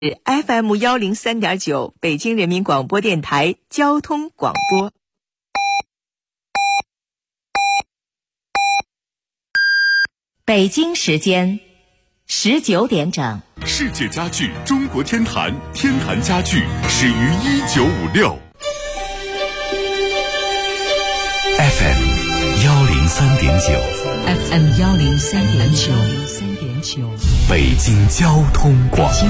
FM103.9北京人民广播电台交通广播。北京时间19点整。 世界家具中国天坛，天坛家具始于1956。 FM 103.9， 北京交通广播。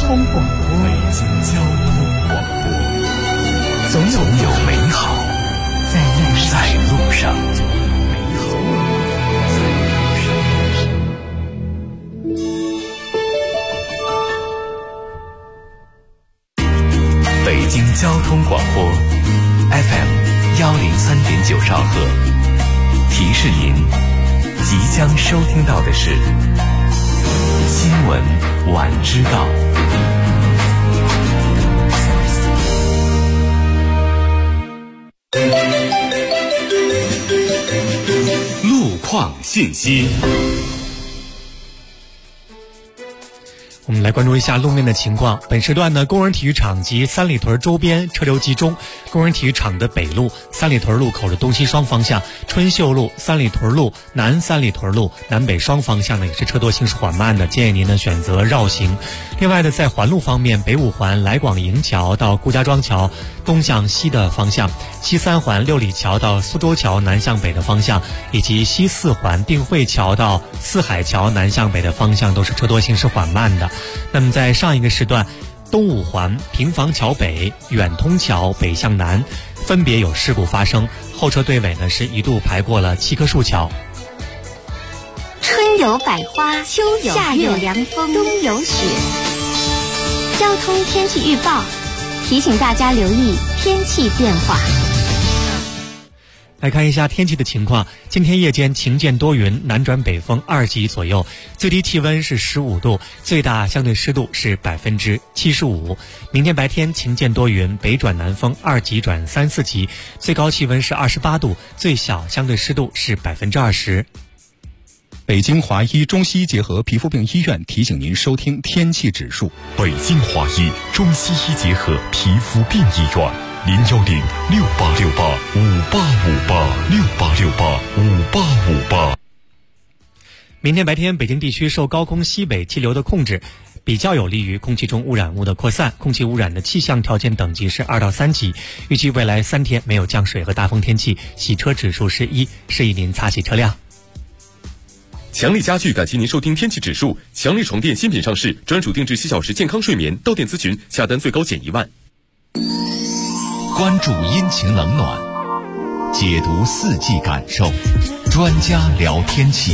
总有美好在路上。北京交通广播 FM 103.9兆赫，提示您即将收听到的是新闻晚知道。路况信息。 我们来关注一下路面的情况。本时段呢，工人体育场及三里屯周边车流集中。工人体育场的北路、三里屯路口的东西双方向、春秀路、三里屯路、南三里屯路南北双方向呢也是车多行驶缓慢的，建议您呢选择绕行。另外呢，在环路方面，北五环来广营桥到顾家庄桥东向西的方向，西三环六里桥到苏州桥南向北的方向，以及西四环定慧桥到四海桥南向北的方向都是车多行驶缓慢的。那么在上一个时段，东五环平房桥北、远通桥北向南分别有事故发生，后车队尾呢是一度排过了7棵树桥。 春有百花，秋有夏有凉风，冬有雪。交通天气预报提醒大家留意天气变化。 来看一下天气的情况。今天夜间晴间多云，南转北风2级左右，最低气温是15度，最大相对湿度是75%。明天白天晴间多云，北转南风2级转3、4级，最高气温是28度，最小相对湿度是20%。 北京华医中西医结合皮肤病医院提醒您收听天气指数。 北京华医中西医结合皮肤病医院，0106868585858，686858。 明天白天，北京地区受高空西北气流的控制，比较有利于空气中污染物的扩散，空气污染的气象条件等级是2到3级。预计未来3天没有降水和大风天气，洗车指数是1，示意您擦洗车辆。 强力家具感谢您收听天气指数。强力床垫新品上市，专属定制7小时健康睡眠，到店咨询，下单最高减1万。 关注阴晴冷暖，解读四季感受，专家聊天气。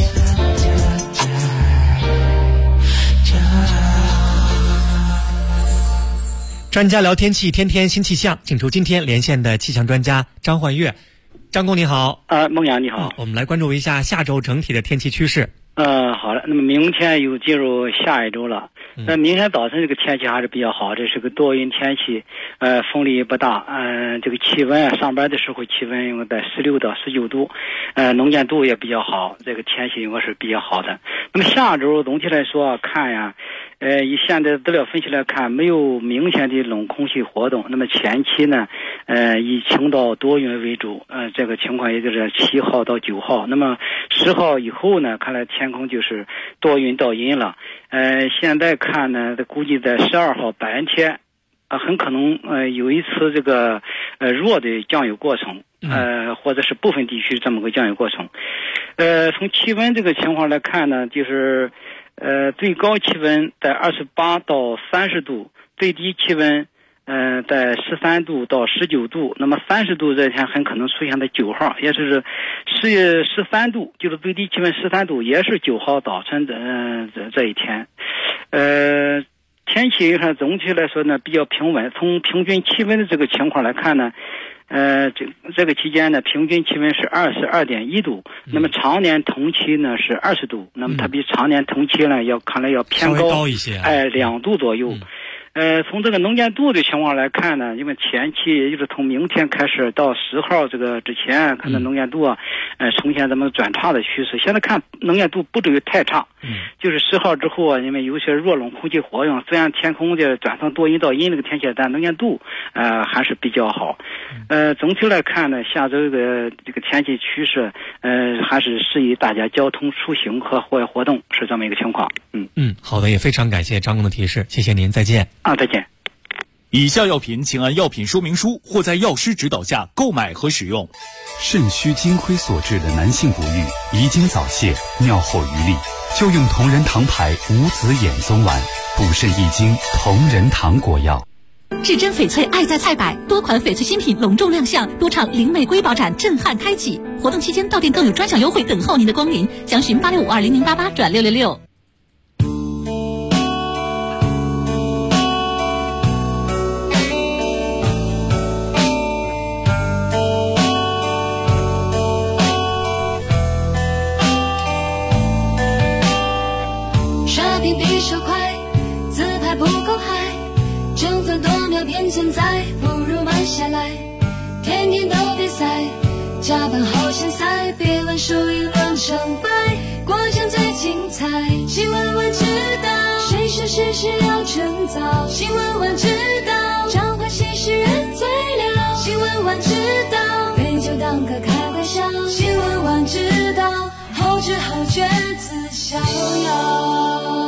专家聊天气，天天新气象，请出今天连线的气象专家张焕月。张工你好。 孟阳你好。 我们来关注一下下周整体的天气趋势。 好的，那么明天又进入下一周了。那明天早晨这个天气还是比较好，这是个多云天气，风力不大，这个气温上班的时候气温应该在16到19度，能见度也比较好，这个天气应该是比较好的。那么下周总体来说看呀，以现在的资料分析来看，没有明显的冷空气活动。那么前期呢，以晴到多云为主，这个情况也就是7号到9号。那么10号以后呢，看来天空就是多云到阴了。现在看呢，估计在12号白天，很可能有一次这个弱的降雨过程，或者是部分地区这么个降雨过程。从气温这个情况来看呢，就是最高气温在28到30度，最低气温在13度到19度。那么30度这天很可能出现在9号，也就是13度，就是最低气温13度，也是9号早晨的这一天。天气看总体来说呢比较平稳。从平均气温的这个情况来看呢，这个期间呢平均气温是22.1度，那么常年同期呢是20度，那么它比常年同期呢看来要偏高一些， 2度左右。 从这个能见度的情况来看呢，因为天气也就是从明天开始到10号这个之前，可能能见度啊，呈现这么转差的趋势。现在看能见度不至于太差，就是10号之后啊，因为有些弱冷空气活动，虽然天空的转成多云到阴这个天气，但能见度还是比较好。总体来看呢，下周的这个天气趋势，还是适宜大家交通出行和户外活动，是这么一个情况。 好的，也非常感谢张工的提示，谢谢您，再见。 再见。 以下药品请按药品说明书或在药师指导下购买和使用。 肾虚金亏所致的男性不育、遗精早泄、尿后余力，就用同仁堂牌无籽眼松丸，补肾益精，同仁堂果药。 至臻翡翠爱在菜百，多款翡翠新品隆重亮相，多场灵美瑰宝展震撼开启。活动期间到店更有专享优惠等候您的光临，详询86520088转666。 刷屏比手快，自拍不够嗨，争分夺秒变存在，不如慢下来。天天都比赛，加班好像赛，别问输赢论成败，过程最精彩。新闻晚知道，谁说事事要趁早？新闻晚知道，彰化新诗人最了。新闻晚知道，杯酒当歌开玩笑。新闻晚知道，后知后觉自逍遥。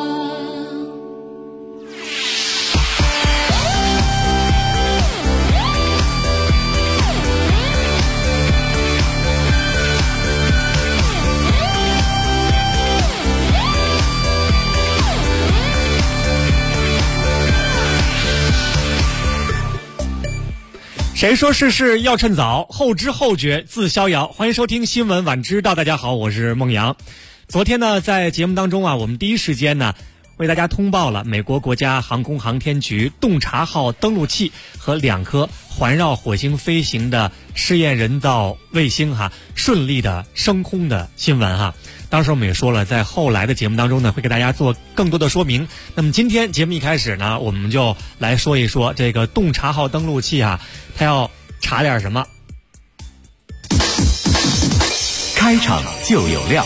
谁说事事要趁早？后知后觉自逍遥。欢迎收听新闻晚知道，大家好，我是孟阳。昨天呢，在节目当中啊，我们第一时间呢为大家通报了美国国家航空航天局洞察号登陆器和2颗环绕火星飞行的试验人造卫星顺利的升空的新闻当时我们也说了，在后来的节目当中呢，会给大家做更多的说明。那么今天节目一开始呢，我们就来说一说这个洞察号登陆器它要查点什么。 开场就有料。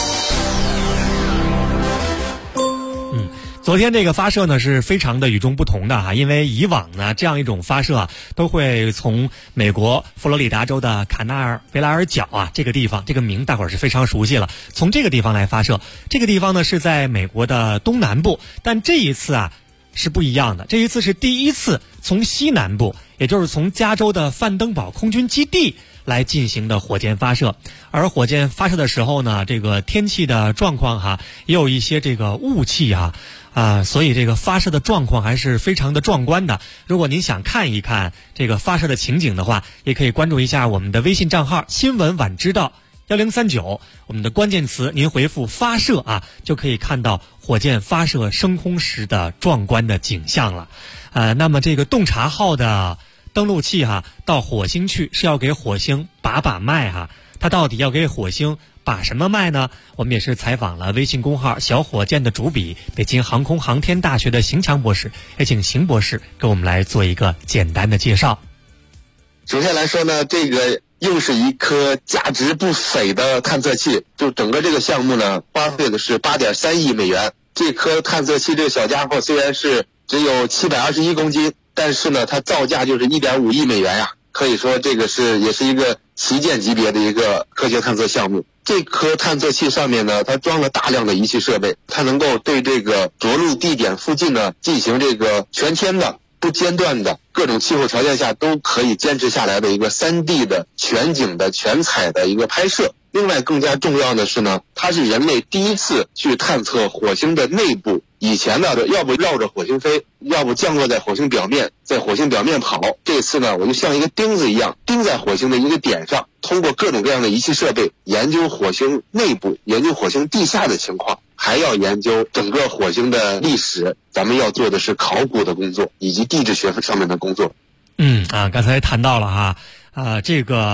昨天这个发射呢是非常的与众不同的因为以往呢这样一种发射都会从美国佛罗里达州的卡纳尔维拉尔角这个地方，这个名大伙儿是非常熟悉了，从这个地方来发射。这个地方呢是在美国的东南部，但这一次是不一样的，这一次是第一次从西南部，也就是从加州的范登堡空军基地来进行的火箭发射。而火箭发射的时候呢，这个天气的状况也有一些这个雾气所以这个发射的状况还是非常的壮观的。如果您想看一看这个发射的情景的话，也可以关注一下我们的微信账号新闻晚知道1039，我们的关键词您回复发射就可以看到火箭发射升空时的壮观的景象了。那么这个洞察号的登陆器到火星去是要给火星把脉它到底要给火星把什么脉呢？我们也是采访了微信公号小火箭的主笔北京航空航天大学的邢强博士，也请邢博士给我们来做一个简单的介绍。 首先来说呢，这个又是一颗价值不菲的探测器，就整个这个项目呢花费的是8.3亿美元。这颗探测器这个小家伙虽然是只有721公斤，但是呢它造价就是1.5亿美元可以说这个也是一个旗舰级别的一个科学探测项目。这颗探测器上面呢，它装了大量的仪器设备，它能够对这个着陆地点附近呢进行这个全天的不间断的各种气候条件下都可以坚持下来的一个3D 的全景的全彩的一个拍摄。另外更加重要的是呢，它是人类第一次去探测火星的内部。以前呢，要不绕着火星飞，要不降落在火星表面，在火星表面跑。这次呢，我就像一个钉子一样钉在火星的一个点上，通过各种各样的仪器设备研究火星内部，研究火星地下的情况，还要研究整个火星的历史。咱们要做的是考古的工作以及地质学上面的工作。 刚才谈到了这个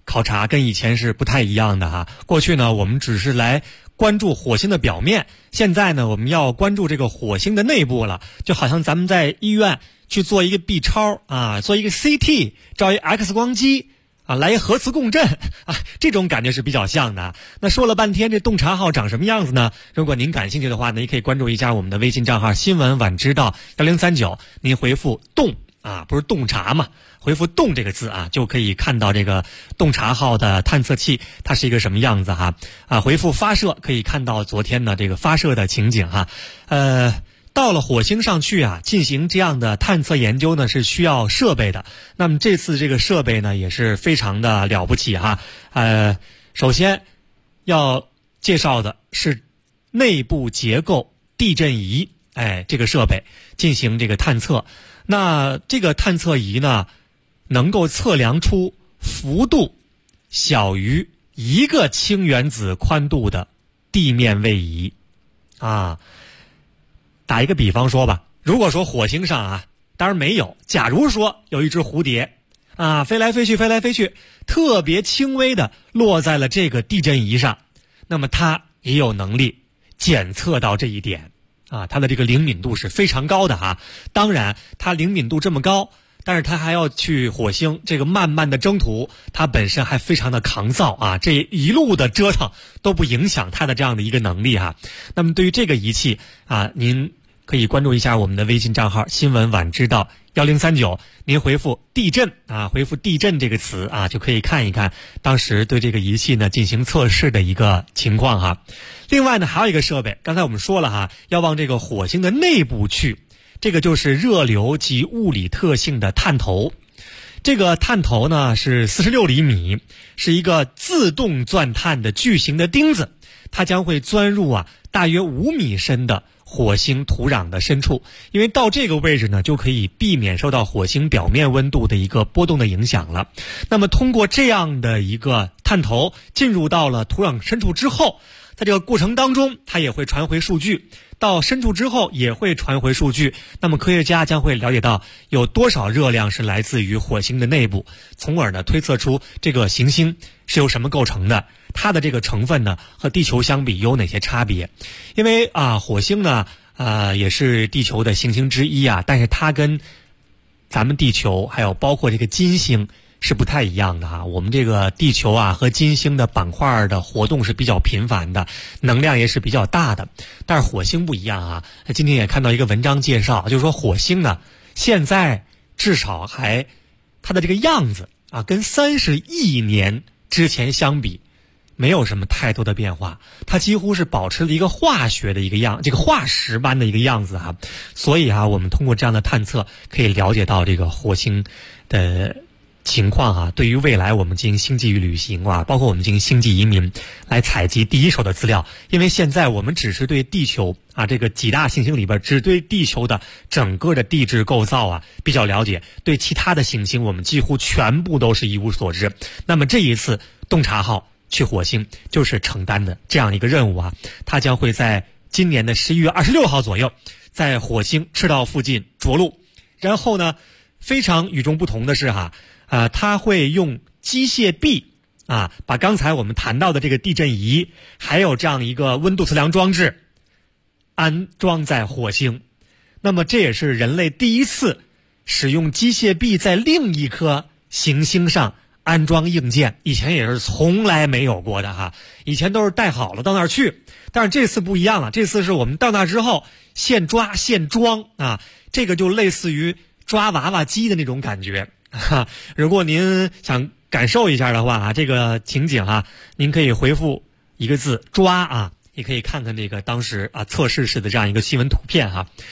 考察跟以前是不太一样的哈。过去呢，我们只是来关注火星的表面，现在呢，我们要关注这个火星的内部了。就好像咱们在医院去做一个 B 超啊，做一个 CT， 照一 X 光机啊，来一核磁共振啊，这种感觉是比较像的。那说了半天，这洞察号长什么样子呢？如果您感兴趣的话呢，也可以关注一下我们的微信账号新闻晚知道1039，您回复洞啊，不是洞察嘛，回复洞这个字啊，就可以看到这个洞察号的探测器它是一个什么样子哈。回复发射可以看到昨天的这个发射的情景哈。到了火星上去啊，进行这样的探测研究呢，是需要设备的。那么这次这个设备呢，也是非常的了不起哈。首先要介绍的是内部结构地震仪，这个设备进行这个探测。那这个探测仪呢，能够测量出幅度小于1个氢原子宽度的地面位移啊。打一个比方说吧，如果说火星上啊，当然没有，假如说有一只蝴蝶啊，飞来飞去，特别轻微的落在了这个地震仪上，那么它也有能力检测到这一点啊，它的这个灵敏度是非常高的哈。当然，它灵敏度这么高，但是它还要去火星这个漫漫的征途，它本身还非常的抗造啊，这一路的折腾都不影响它的这样的一个能力哈。那么对于这个仪器啊，您可以关注一下我们的微信账号新闻晚知道1039，您回复地震啊，回复地震这个词啊，就可以看一看当时对这个仪器呢进行测试的一个情况哈。另外呢，还有一个设备，刚才我们说了哈，要往这个火星的内部去，这个就是热流及物理特性的探头。这个探头呢是46厘米，是一个自动钻探的巨型的钉子，它将会钻入大约5米深的火星土壤的深处，因为到这个位置呢，就可以避免受到火星表面温度的一个波动的影响了。那么通过这样的一个探头进入到了土壤深处之后，在这个过程当中，它也会传回数据，到深处之后也会传回数据。那么科学家将会了解到有多少热量是来自于火星的内部，从而呢推测出这个行星是由什么构成的，它的这个成分呢和地球相比有哪些差别。因为火星呢也是地球的行星之一啊，但是它跟咱们地球还有包括这个金星是不太一样的哈。我们这个地球和金星的板块的活动是比较频繁的，能量也是比较大的，但是火星不一样啊。今天也看到一个文章介绍，就是说火星呢现在至少它的这个样子跟30亿年之前相比没有什么太多的变化，它几乎是保持了一个化学的一个这个化石般的一个样子哈。所以我们通过这样的探测可以了解到这个火星的情况对于未来我们进行星际旅行包括我们进行星际移民来采集第一手的资料。因为现在我们只是对地球这个几大行星里边只对地球的整个的地质构造比较了解，对其他的行星我们几乎全部都是一无所知。那么这一次洞察号去火星就是承担的这样一个任务它将会在今年的11月26号左右在火星赤道附近着陆。然后呢，非常与众不同的是它会用机械臂把刚才我们谈到的这个地震仪还有这样一个温度测量装置安装在火星。那么这也是人类第一次使用机械臂在另一颗行星上安装硬件，以前也是从来没有过的以前都是带好了到那儿去，但是这次不一样了，这次是我们到那之后现抓现装这个就类似于抓娃娃机的那种感觉如果您想感受一下的话这个情景您可以回复一个字抓也可以看看这个当时测试时的这样一个新闻图片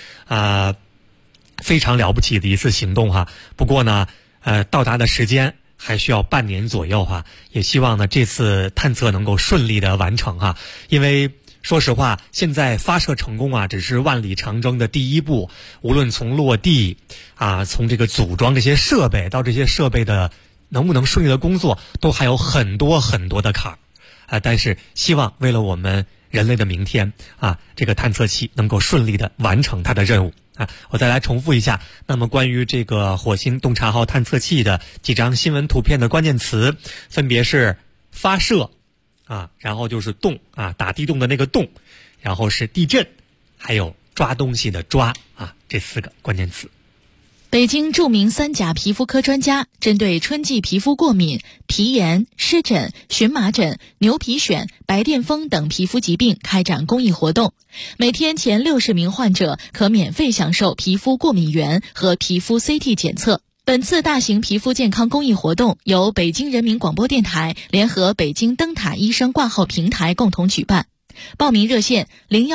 非常了不起的一次行动不过呢到达的时间还需要半年左右也希望呢这次探测能够顺利的完成因为说实话现在发射成功只是万里长征的第一步，无论从落地从这个组装这些设备到这些设备的能不能顺利的工作，都还有很多很多的坎儿但是希望为了我们人类的明天啊，这个探测器能够顺利的完成它的任务啊。我再来重复一下，那么关于这个火星洞察号探测器的几张新闻图片的关键词，分别是发射啊，然后就是洞啊，打地洞的那个洞，然后是地震，还有抓东西的抓啊，这4个关键词。 北京著名3甲皮肤科专家针对春季皮肤过敏、皮炎、湿疹、荨麻疹、牛皮癣、白癜风等皮肤疾病开展公益活动，每天前60名患者可免费享受皮肤过敏原和皮肤 CT 检测。本次大型皮肤健康公益活动由北京人民广播电台联合北京灯塔医生挂号平台共同举办。报名热线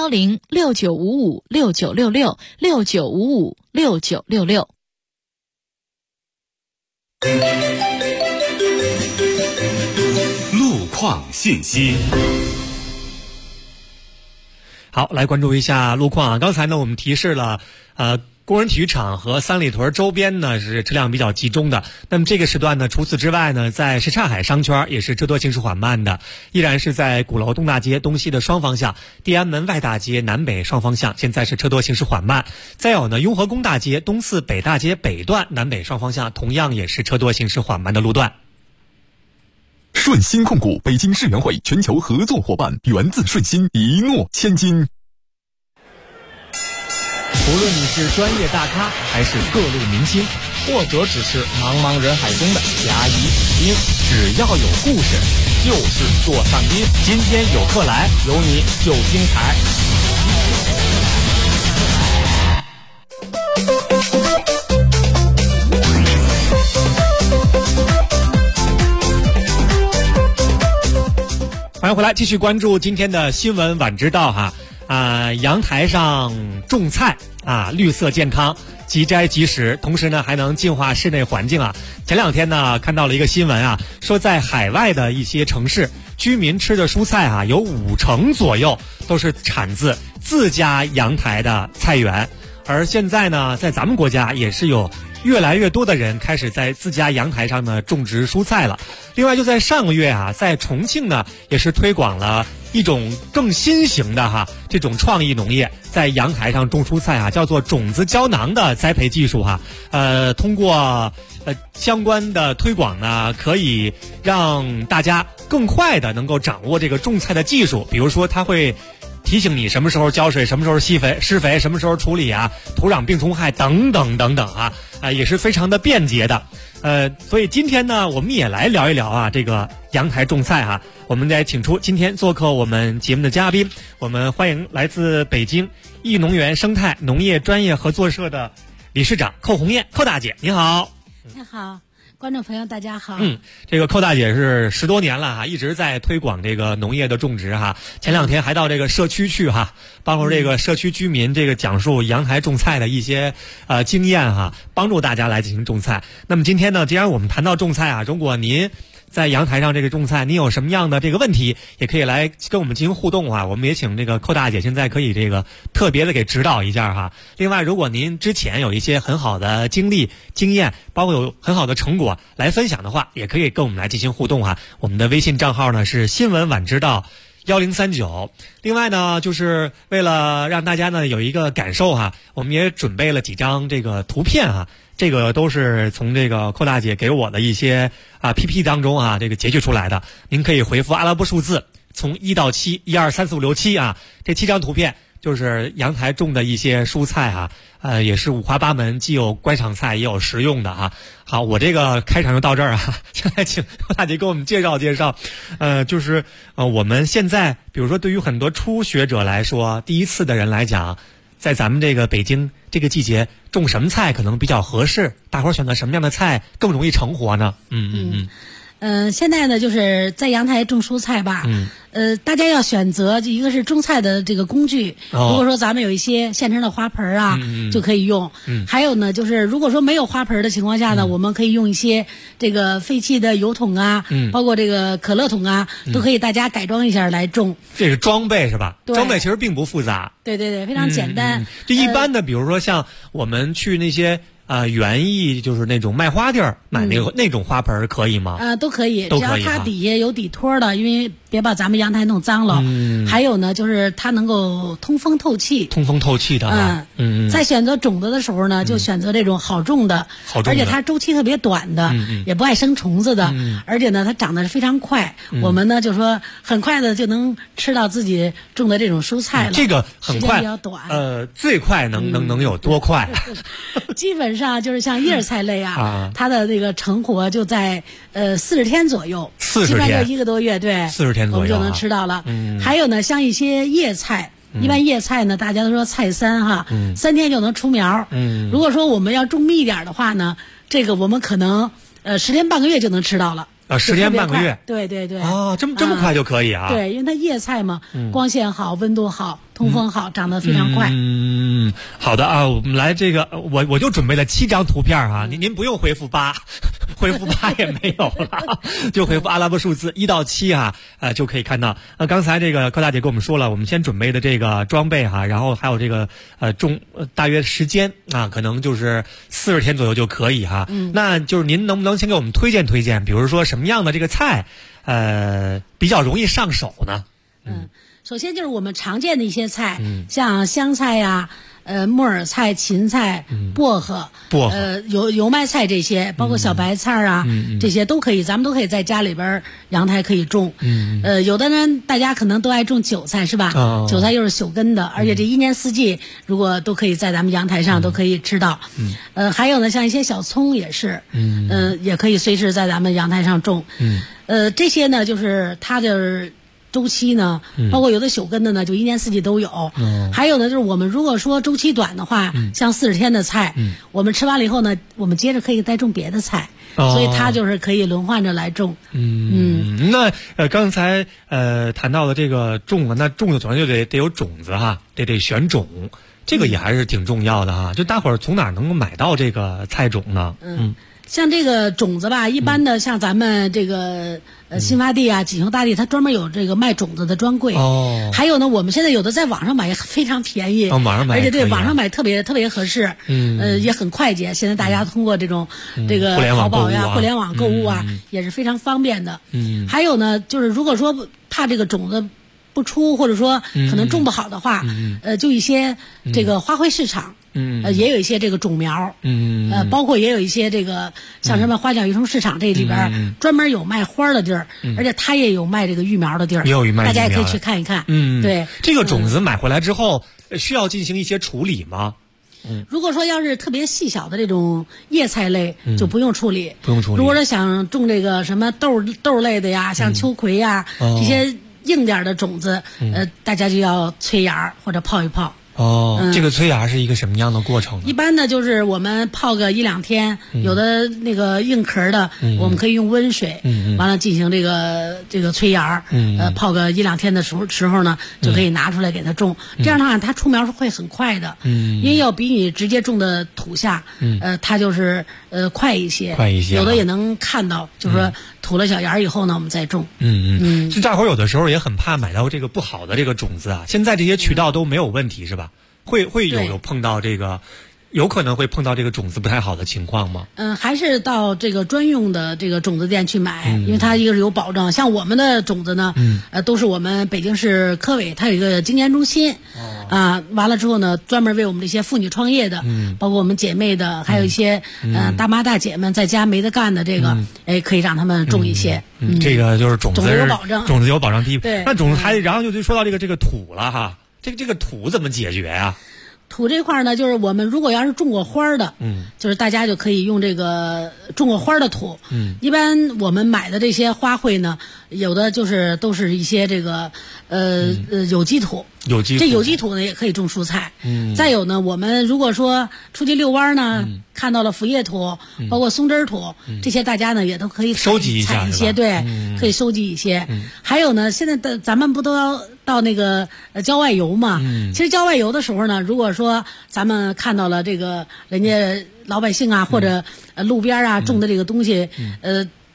0106955696669556966。 路况信息。 好，来关注一下路况啊。刚才呢，我们提示了工人体育场和三里屯周边呢是车辆比较集中的。那么这个时段呢，除此之外呢，在什刹海商圈也是车多行驶缓慢的，依然是在鼓楼东大街东西的双方向、地安门外大街南北双方向，现在是车多行驶缓慢。再有呢，雍和宫大街东四北大街北段南北双方向同样也是车多行驶缓慢的路段。 顺鑫控股北京世园会全球合作伙伴，源自顺鑫，一诺千金。 无论你是专业大咖还是各路明星，或者只是茫茫人海中的甲乙丙丁，只要有故事就是座上宾。今天有客来，有你就精彩。 欢迎回来，继续关注今天的新闻晚知道哈。阳台上种菜啊，绿色健康，即摘即食，同时呢还能净化室内环境啊。前2天呢看到了一个新闻啊，说在海外的一些城市，居民吃的蔬菜啊，有50%左右都是产自自家阳台的菜园。而现在呢，在咱们国家也是有越来越多的人开始在自家阳台上呢种植蔬菜了。另外就在上个月啊，在重庆呢也是推广了一种更新型的这种创意农业，在阳台上种蔬菜啊，叫做种子胶囊的栽培技术通过相关的推广呢，可以让大家更快的能够掌握这个种菜的技术。比如说它会提醒你什么时候浇水，什么时候施肥，什么时候处理土壤病虫害等等等等也是非常的便捷的。所以今天呢，我们也来聊一聊这个阳台种菜我们再请出今天做客我们节目的嘉宾，我们欢迎来自北京益农园生态农业专业合作社的理事长寇红艳，寇大姐，你好。 你好，观众朋友大家好。 这个寇大姐是10多年了一直在推广这个农业的种植前2天还到这个社区去帮助这个社区居民这个讲述阳台种菜的一些经验帮助大家来进行种菜。那么今天呢，既然我们谈到种菜如果您在阳台上这个种菜，你有什么样的这个问题，也可以来跟我们进行互动我们也请这个寇大姐现在可以这个特别的给指导一下另外，如果您之前有一些很好的经历、经验，包括有很好的成果来分享的话，也可以跟我们来进行互动我们的微信账号呢是新闻晚知道1039。另外呢，就是为了让大家呢有一个感受我们也准备了几张这个图片这个都是从这个寇大姐给我的一些PPT 当中这个截取出来的。您可以回复阿拉伯数字，从1到7， 1、2、3、4、5、6、7这7张图片就是阳台种的一些蔬菜也是五花八门，既有观赏菜也有食用的好，我这个开场就到这儿现在请寇大姐给我们介绍介绍，就是我们现在比如说对于很多初学者来说，第一次的人来讲，在咱们这个北京这个季节种什么菜可能比较合适？大伙儿选择什么样的菜更容易成活呢？ 现在呢，就是在阳台种蔬菜吧。大家要选择一个是种菜的这个工具，如果说咱们有一些现成的花盆就可以用。还有呢，就是如果说没有花盆的情况下呢，我们可以用一些这个废弃的油桶包括这个可乐桶都可以大家改装一下来种。这是装备是吧？装备其实并不复杂。 对，非常简单。 就一般的，比如说像我们去那些园艺就是那种卖花地儿买那种花盆可以吗？ 都可以， 只要它底下有底托的，因为别把咱们阳台弄脏了。还有呢，就是它能够通风透气。 通风透气的在选择种子的时候呢，就选择这种好种的，而且它周期特别短的，也不爱生虫子的，而且呢，它长得是非常快。我们呢就说很快的就能吃到自己种的这种蔬菜了。 这个很快， 时间比较短。 最快能有多快？ 基本上就是像叶菜类它的那个成活就在40天左右 ，40天， 基本上就1个多月，对 ，40天左右我们就能吃到了。还有呢，像一些叶菜。一般叶菜呢，大家都说菜3 3天就能出苗。如果说我们要种密一点的话呢，这个我们可能10天半个月就能吃到了。 10天半个月， 对对对。 这么快就可以啊？ 对，因为它叶菜嘛，光线好，温度好，通风好，长得非常快。 好的啊，我们来这个，我就准备了7张图片啊，您不用回复8，回复8也没有了，就回复阿拉伯数字1到7就可以看到。刚才这个柯大姐跟我们说了，我们先准备的这个装备然后还有这个大约时间可能就是40天左右就可以那就是您能不能先给我们推荐推荐，比如说什么样的这个菜比较容易上手呢？ 首先就是我们常见的一些菜，像香菜呀、木耳菜、芹菜、薄荷、油麦菜这些，包括小白菜这些都可以，咱们都可以在家里边阳台可以种。有的人大家可能都爱种韭菜是吧？韭菜又是朽根的，而且这1年4季如果都可以在咱们阳台上都可以吃到。还有呢，像一些小葱也是，也可以随时在咱们阳台上种。这些呢，就是它的周期呢，包括有的朽根的呢，就1年4季都有。还有呢，就是我们如果说周期短的话，像40天的菜，我们吃完了以后呢，我们接着可以再种别的菜，所以它就是可以轮换着来种。 那刚才谈到了这个种那种的总就得有种子得选种，这个也还是挺重要的就大伙儿从哪能够买到这个菜种呢？ 像这个种子吧，一般的像咱们这个新发地锦绣大地，它专门有这个卖种子的专柜。还有呢，我们现在有的在网上买也非常便宜， 网上买而且对网上买特别合适。也很快捷。现在大家通过这种这个淘宝呀、互联网购物也是非常方便的。还有呢，就是如果说怕这个种子不出，或者说可能种不好的话，就一些这个花卉市场。也有一些这个种苗，包括也有一些这个像什么花鸟鱼虫市场这里边专门有卖花的地儿，而且它也有卖这个育苗的地儿， 也有卖大家也可以去看一看。对， 这个种子买回来之后需要进行一些处理吗？ 如果说要是特别细小的这种叶菜类，就不用处理。 不用处理。 如果说想种这个什么豆类的呀，像秋葵呀这些硬点的种子，大家就要催芽或者泡一泡。 这个催芽是一个什么样的过程呢？ 一般的就是我们泡个1、2天，有的那个硬壳的，我们可以用温水，完了进行这个催芽，泡个1、2天的时候呢，就可以拿出来给它种。这样的话，它出苗是会很快的，因为要比你直接种的土下，它就是快一些，有的也能看到，就是说吐了小芽以后呢，我们再种。 就大伙有的时候也很怕买到这个不好的这个种子现在这些渠道都没有问题是吧？会有碰到这个，有可能会碰到这个种子不太好的情况吗？ 还是到这个专用的这个种子店去买，因为它一个是有保障。像我们的种子呢，都是我们北京市科委它有一个精研中心，完了之后呢，专门为我们这些妇女创业的，包括我们姐妹的，还有一些大妈大姐们在家没得干的这个，可以让他们种一些。 这个就是种子有保障， 种子有保障。第一， 对， 那种子然后就说到这个土了这个土怎么解决呀？ 土这块呢，就是我们如果要是种过花的，就是大家就可以用这个种过花的土。一般我们买的这些花卉呢，有的都是一些这个有机土。这有机土呢也可以种蔬菜。再有呢，我们如果说出去遛弯呢，看到了腐叶土，包括松枝土，这些大家呢也都可以收集一下， 采一些，对，可以收集一些。还有呢，现在咱们不都要到那个郊外游嘛？其实郊外游的时候呢，如果说咱们看到了这个人家老百姓或者路边种的这个东西，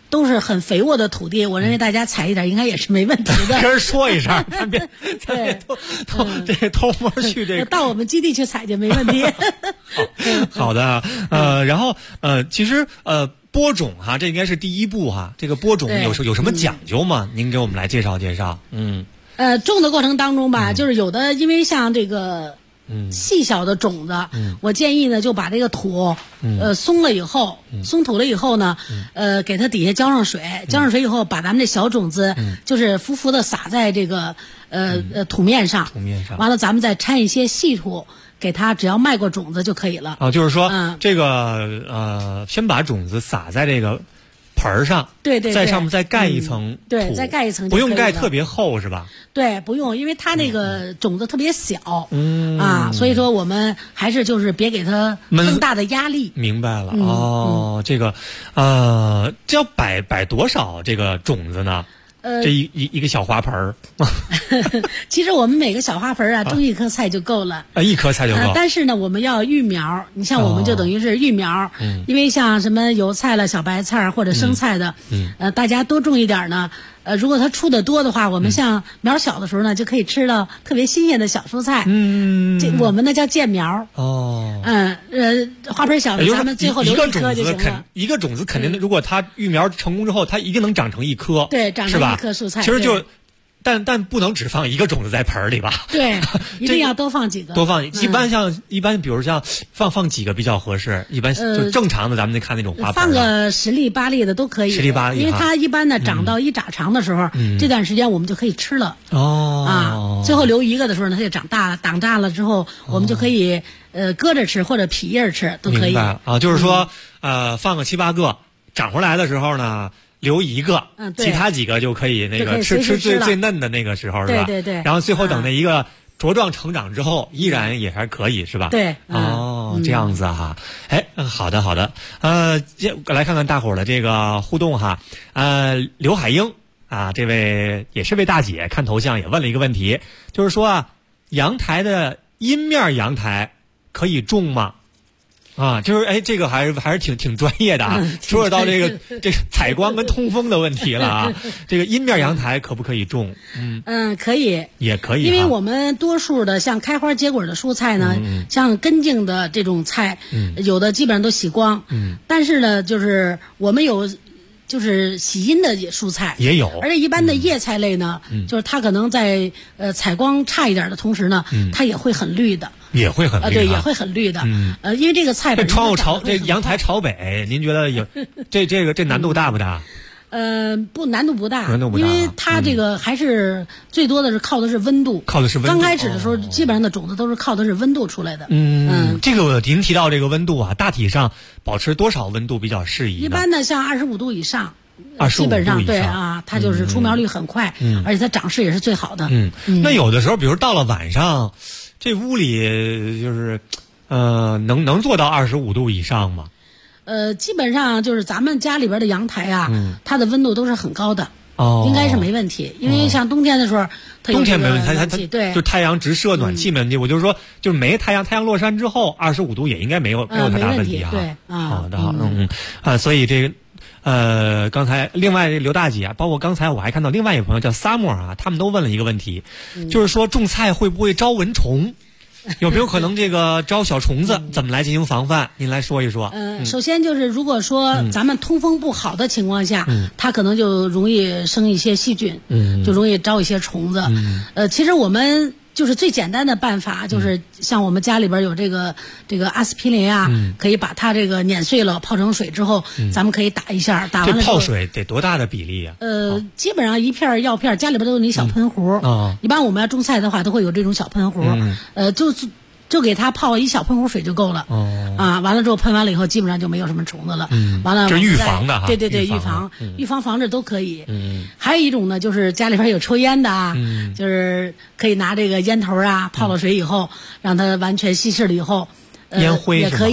都是很肥沃的土地，我认为大家采一点应该也是没问题的。 跟人说一声，咱别偷摸去这个。 到我们基地去采就没问题。 好的，然后其实播种哈，这应该是第一步哈。这个播种有什么讲究吗？您给我们来介绍介绍。 种的过程当中吧，就是有的因为像这个。细小的种子，我建议呢就把这个土，松了以后，松土了以后呢，给它底下浇上水，浇上水以后，把咱们这小种子，就是浮浮的撒在这个土面上，完了咱们再掺一些细土，给它只要迈过种子就可以了。 就是说，这个先把种子撒在这个盆儿上， 对， 在上面再盖一层土， 对，再盖一层， 不用盖特别厚是吧？ 对，不用，因为它那个种子特别小，所以说我们还是就是别给它更大的压力。 明白了，这个这要摆多少这个种子呢？这一个小花盆儿， 其实我们每个小花盆种一颗菜就够了。 一颗菜就够。 但是呢，我们要育苗。你像我们就等于是育苗，因为像什么油菜了、小白菜或者生菜的，大家多种一点呢。如果它出的多的话，我们像苗小的时候呢，就可以吃到特别新鲜的小蔬菜。这我们那叫建苗。花盆小的，咱们最后留一颗就行了。 一个种子肯定，如果它育苗成功之后，它一定能长成一颗。 对，长成一颗蔬菜。 其实就。但不能只放一个种子在盆里吧？ 对，一定要多放几个。 多放，一般，比如像放几个比较合适。一般就正常的，咱们看那种花盆。 放个10粒8粒的都可以。 10粒8粒， 因为它一般呢长到1拃长的时候，这段时间我们就可以吃了。最后留一个的时候呢，它就长大了，长大了之后，我们就可以搁着吃或者劈叶吃都可以。 明白啊，就是说放个7、8个，长回来的时候呢。留一个，其他几个就可以那个吃最嫩的那个时候是吧？ 对。 然后最后等那一个茁壮成长之后，依然也还可以是吧？ 对。 这样子哈。好的。来看看大伙儿的这个互动哈。刘海英啊，这位也是位大姐，看头像也问了一个问题，就是说阳台的阴面阳台可以种吗？就是这个还是挺专业的啊。说到这个采光跟通风的问题了啊。这个阴面阳台可不可以种？ 可以， 也可以。 因为我们多数的像开花结果的蔬菜呢，像根茎的这种菜，有的基本上都洗光。但是呢，就是我们有。就是喜阴的蔬菜也有， 而且一般的叶菜类呢，就是它可能在采光差一点的同时呢，它也会很绿的， 也会很绿对，也会很绿的。因为这个菜本身窗户这阳台朝北，您觉得有这难度大不大？ 难度不大，因为它这个还是最多的是靠的是温度。刚开始的时候，基本上的种子都是靠的是温度出来的。 这个您提到这个温度啊，大体上保持多少温度比较适宜？ 一般的像25度以上， 25 基本上对啊，它就是出苗率很快，而且它长势也是最好的。 那有的时候，比如到了晚上，这屋里就是能做到25度以上吗？ 基本上就是咱们家里边的阳台啊，它的温度都是很高的，应该是没问题。因为像冬天的时候， 冬天没问题，它对， 就太阳直射，暖气没问题。我就是说，就是没太阳落山之后，25度也应该没有太大问题啊。 对， 好的，所以这个刚才另外刘大姐啊，包括刚才我还看到另外一个朋友叫 Summer 啊，他们都问了一个问题，就是说种菜会不会招蚊虫？有没有可能这个招小虫子？怎么来进行防范？您来说一说。 首先就是如果说咱们通风不好的情况下，它可能就容易生一些细菌，就容易招一些虫子。其实我们就是最简单的办法，就是像我们家里边有这个阿司匹林啊，可以把它这个碾碎了泡成水之后，咱们可以打一下，打完了这泡水得多大的比例啊？ 基本上一片药片，家里边都有那小喷壶。一般我们要种菜的话，都会有这种小喷壶。就给它泡一小喷壶水就够了。完了之后喷完了以后，基本上就没有什么虫子了。完了， 这是预防的哈。 对，预防防治都可以。还有一种呢，就是家里边有抽烟的啊，就是可以拿这个烟头啊泡了水以后，让它完全稀释了以后， 烟灰也可以。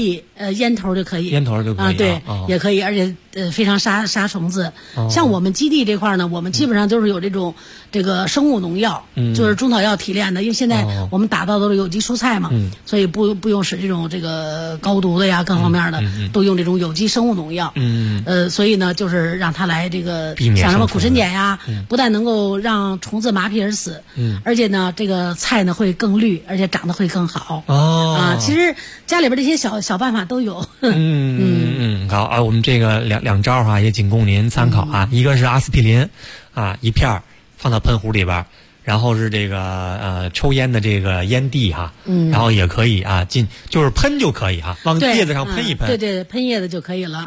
烟头就可以， 烟头就可以对，也可以，而且非常杀虫子。像我们基地这块呢，我们基本上都是有这个生物农药，就是中草药提炼的，因为现在我们打造都是有机蔬菜嘛，所以不用使这个高毒的呀，各方面的都用这种有机生物农药。所以呢，就是让它来这个像什么苦参碱呀，不但能够让虫子麻痹而死，而且呢，这个菜呢会更绿，而且长得会更好。其实家里边这些小办法都有。 好啊，我们这个两招哈，也仅供您参考啊。一个是阿司匹林一片放到喷壶里边，然后是这个抽烟的这个烟蒂哈，然后也可以就是喷就可以哈，往叶子上喷一喷。 对，喷叶子就可以了。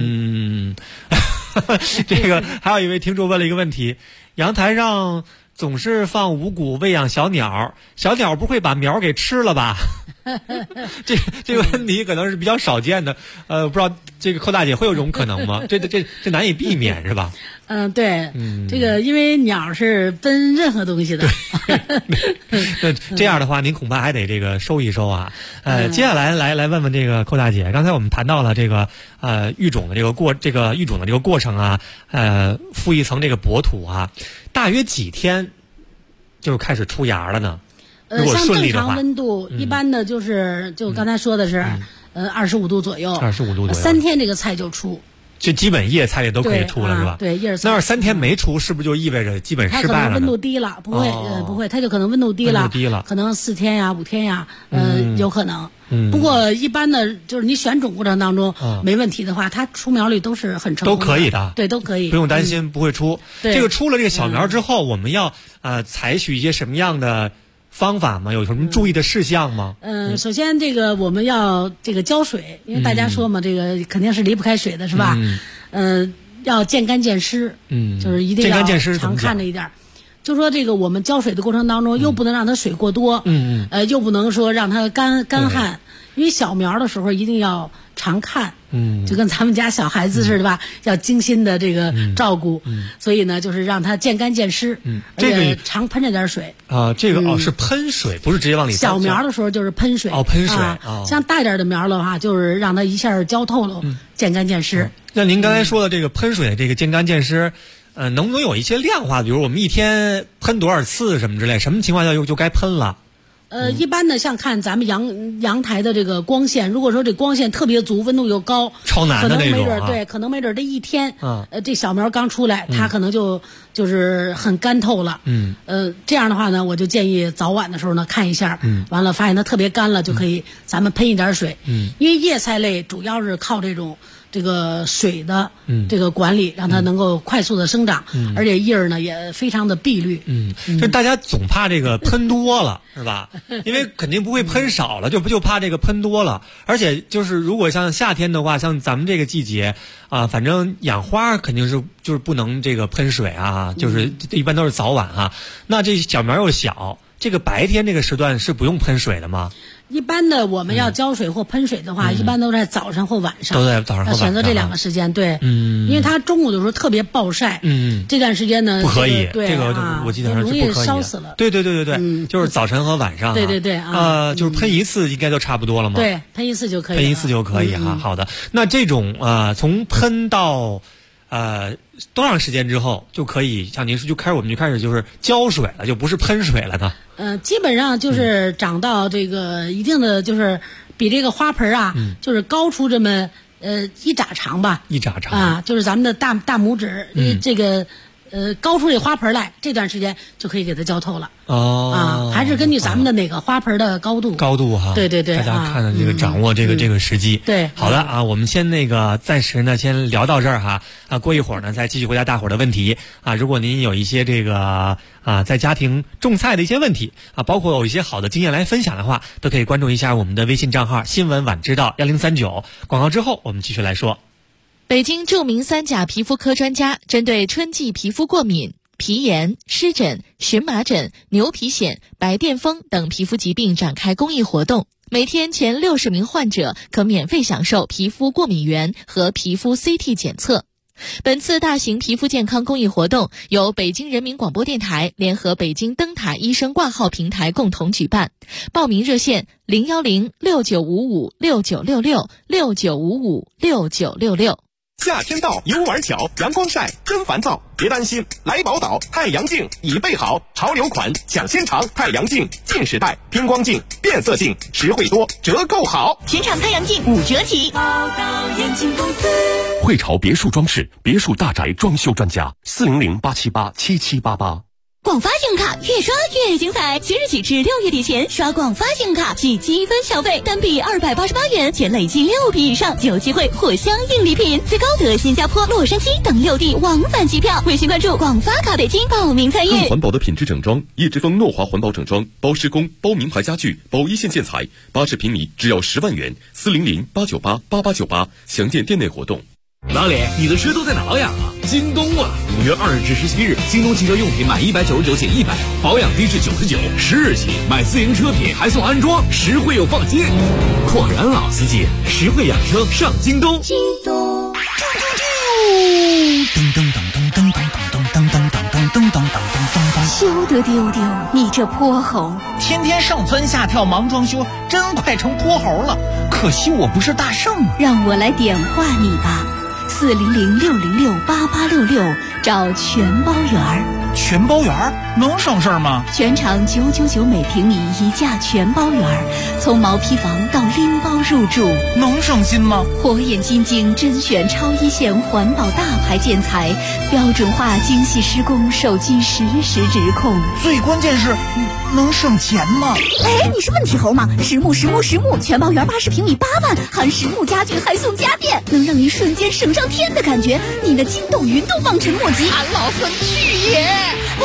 这个还有一位听众问了一个问题：阳台上总是放五谷喂养小鸟，小鸟不会把苗给吃了吧？这个问题可能是比较少见的，不知道这个寇大姐会有这种可能吗？这难以避免是吧？ 对，这个因为鸟是奔任何东西的。 那这样的话，您恐怕还得这个收一收啊。接下来来问问这个寇大姐，刚才我们谈到了这个育种的这个过程啊，覆一层这个薄土啊，大约几天就开始出芽了呢？如果顺利的话， 像正常温度，一般的就刚才说的是，25度左右 ，25度左右 ，3天这个菜就出。 就基本叶菜也都可以出了是吧？ 对，叶菜。 那要是3天没出，是不是就意味着基本失败了呢？ 它可能温度低了，不会，它就可能温度低了，可能4天呀、5天呀，有可能。不过一般的，就是你选种过程当中没问题的话，它出苗率都是很成功的， 都可以的， 对，都可以， 不用担心不会出。这个出了这个小苗之后，我们要采取一些什么样的方法吗？有什么注意的事项吗？ 首先这个我们要这个浇水，因为大家说嘛，这个肯定是离不开水的，是吧？要见干见湿，就是一定要常看着一点。就说这个我们浇水的过程当中，又不能让它水过多，又不能说让它干旱，因为小苗的时候一定要常看，就跟咱们家小孩子似的吧，要精心的这个照顾，所以呢，就是让它见干见湿，而且常喷着点水这个是喷水，不是直接往里。 小苗的时候就是喷水， 喷水像大一点的苗的话，就是让它一下浇透了，见干见湿。 那您刚才说的这个喷水，这个见干见湿。能不能有一些量化？比如我们一天喷多少次什么之类，什么情况下就该喷了？ 一般的像看咱们阳台的这个光线，如果说这光线特别足，温度又高， 超难的那种， 可能没准这一天，这小苗刚出来，它可能就是很干透了。这样的话呢，我就建议早晚的时候呢看一下，完了发现它特别干了，就可以咱们喷一点水。因为叶菜类主要是靠这个水的这个管理，让它能够快速的生长，而且叶儿呢也非常的碧绿。 就大家总怕这个喷多了，是吧？因为肯定不会喷少了，就怕这个喷多了。而且就是如果像夏天的话，像咱们这个季节反正养花肯定是就是不能这个喷水就是一般都是早晚那这小苗又小，这个白天这个时段是不用喷水的吗？ 一般的我们要浇水或喷水的话，一般都在早上或晚上。 都在早上或晚上。 选择这2个时间，对。因为它中午的时候特别暴晒。这段时间呢不可以。 对， 这个我记得是不可以。 容易烧死了。 对，就是早晨和晚上。 对。 就是喷一次应该就差不多了吗？ 对，喷一次就可以。 喷一次就可以好的。那这种从喷到多长时间之后就可以像您说我们就开始就是浇水了，就不是喷水了呢？ 基本上就是长到这个一定的，就是比这个花盆就是高出这么一拃长吧， 一拃长就是咱们的大拇指，这个高出这花盆来，这段时间就可以给它浇透了。还是根据咱们的哪个花盆的高度哈。 对， 大家看看这个掌握这个时机。 对， 好的我们先暂时呢先聊到这儿过一会儿呢再继续回答大伙儿的问题如果您有一些这个在家庭种菜的一些问题包括有一些好的经验来分享的话，都可以关注一下我们的微信账号新闻晚知道1039。广告之后我们继续来说。 北京著名3甲皮肤科专家针对春季皮肤过敏、皮炎、湿疹、荨麻疹、牛皮癣、白癜风等皮肤疾病展开公益活动，每天前60名患者可免费享受皮肤过敏原和皮肤 CT 检测。 本次大型皮肤健康公益活动由北京人民广播电台联合北京灯塔医生挂号平台共同举办。报名热线0106955696669556966。 夏天到，游玩巧，阳光晒真烦躁，别担心，来宝岛太阳镜已备好，潮流款抢先尝，太阳镜近视带、偏光镜、变色镜，实惠多，折扣好， 全场太阳镜5折起。 宝岛眼镜公司， 汇潮别墅装饰，别墅大宅装修专家，400-878-7788。 广发信用卡越刷越精彩，即日起至6月底前刷广发信用卡即积分消费，单笔288元，且累计6笔以上就有机会获相应礼品，最高得新加坡、洛杉矶等6地往返机票。微信关注广发卡北京报名参与。 更环保的品质整装，叶之峰诺华环保整装，包施工、包名牌家具、包一线建材，80平米只要10万元，400-898-8898，详见店内活动。 老李，你的车都在哪养啊？京东啊！5月20日至17日，京东汽车用品满199减100，保养低至99，10日起买自行车品还送安装，实惠又放心。果然老司机，实惠养车上京东。 京东。 噔噔噔噔噔噔噔噔噔噔噔噔噔噔噔。 休得丢丢，你这泼猴！ 天天上蹿下跳忙装修，真快成泼猴了。可惜我不是大圣， 让我来点化你吧。400-606-8866，找全包园。 全包园能省事儿吗？ 全场999每平米一价全包园，从毛坯房到拎包入住， 能省心吗？ 火眼金睛甄选超一线环保大牌建材，标准化精细施工，手机实时指控。 最关键是能省钱吗？ 哎，你是问题猴吗？实木全包园80平米8万，含实木家具还送家电，能让您瞬间省上天的感觉，你的筋斗云都望尘莫及。 俺老孙去也！ 哎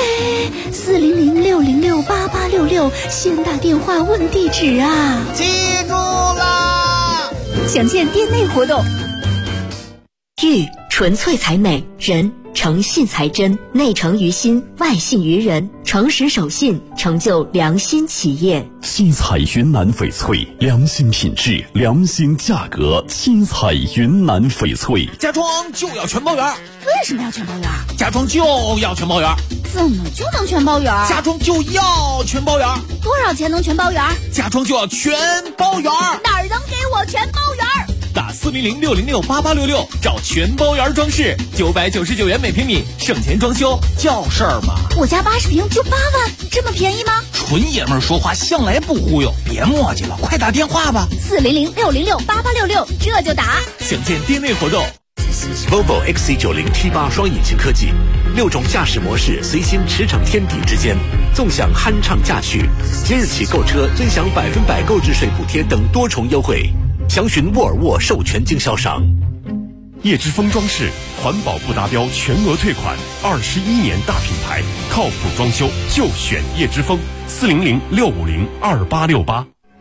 ，400-606-8866，先打电话问地址啊！ 记住啦！ 详见店内活动。玉纯粹才美，人诚信才真，内诚于心，外信于人，诚实守信，成就良心企业。 七彩云南翡翠，良心品质，良心价格。七彩云南翡翠， 家装就要全包园。 为什么要全包园？ 家装就要全包园。 怎么就能全包园？ 家装就要全包园。 多少钱能全包园？ 家装就要全包园。 哪儿能给我全包园？ 打400-606-8866，找全包园装饰，999元每平米，省钱装修叫事儿吗？ 我家80平就8万，这么便宜吗？ 纯爷们儿说话向来不忽悠，别磨叽了，快打电话吧。 400-606-8866，这就打。 详见店内活动。 Volvo XC90 T8双引擎科技，6种驾驶模式随心驰骋天地之间，纵享酣畅驾趣。即日起购车尊享100%购置税补贴等多重优惠，详询沃尔沃授权经销商。 叶之峰装饰，环保不达标全额退款，21年大品牌，靠谱装修就选叶之峰。400-650-2868。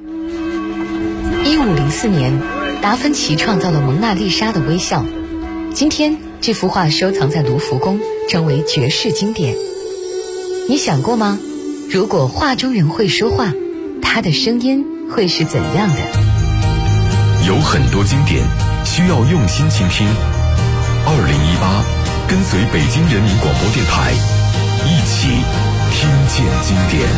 1504年，达芬奇创造了蒙娜丽莎的微笑。今天，这幅画收藏在卢浮宫，成为绝世经典。你想过吗？如果画中人会说话，他的声音会是怎样的？ 有很多经典需要用心倾听。2018，跟随北京人民广播电台，一起听见经典。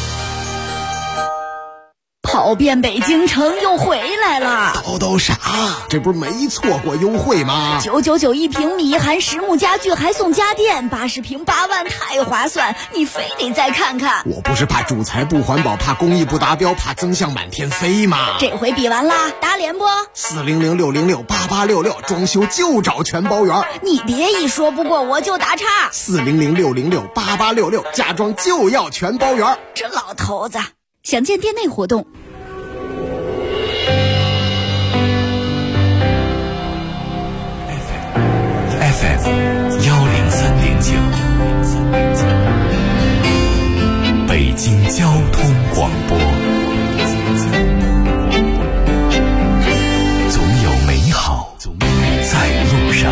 跑遍北京城又回来了， 叨啥？这不是没错过优惠吗 ？999一平米，含实木家具还送家电，80平8万，太划算！你非得再看看。 我不是怕主材不环保，怕工艺不达标，怕增项满天飞吗？ 这回比完啦，打脸不 ？400-606-8866，装修就找全包园。 你别一说不过我就打岔。 400-606-8866，家装就要全包园。 这老头子，详见店内活动。 FM 103.9，北京交通广播。总有美好在路上。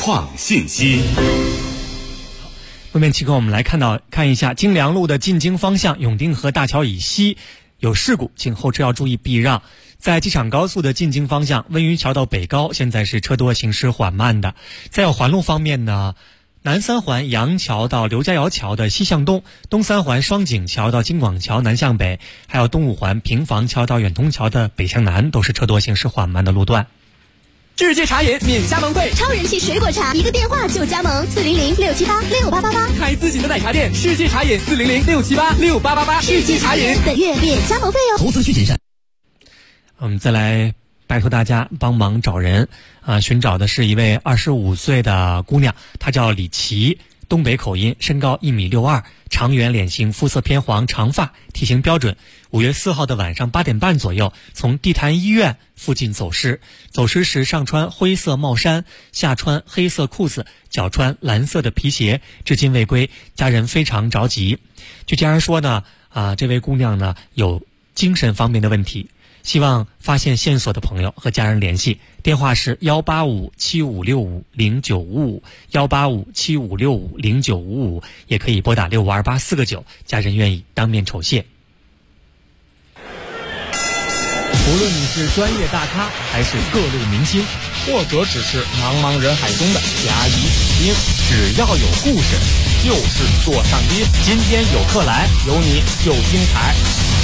况信息。 路面情况，我们来看一下京良路的进京方向永定河大桥以西有事故，请后车要注意避让。在机场高速的进京方向，温榆桥到北高现在是车多，行驶缓慢的。再有环路方面呢，南三环杨桥到刘家窑桥的西向东，东三环双井桥到京广桥南向北，还有东五环平房桥到远通桥的北向南，都是车多行驶缓慢的路段。 世界茶饮免加盟费， 超人气水果茶，一个电话就加盟400-678-6888， 开自己的奶茶店，世界茶饮400-678-6888，世界茶饮本月免加盟费哦。 投资需谨慎。我们再来拜托大家帮忙找人寻找的是一位25岁的姑娘，她叫李琦，东北口音，身高1.62米，长圆脸型，肤色偏黄，长发，体型标准。5月4号的晚上8点半左右，从地坛医院附近走失。走失时上穿灰色帽衫，下穿黑色裤子，脚穿蓝色的皮鞋，至今未归，家人非常着急。据家人说呢，这位姑娘呢有精神方面的问题。希望发现线索的朋友和家人联系，电话是18575650955，18575650955，也可以拨打652849，家人愿意当面酬谢。 无论你是专业大咖，还是各路明星，或者只是茫茫人海中的甲乙丙丁，只要有故事，就是做上宾。今天有客来，有你就精彩。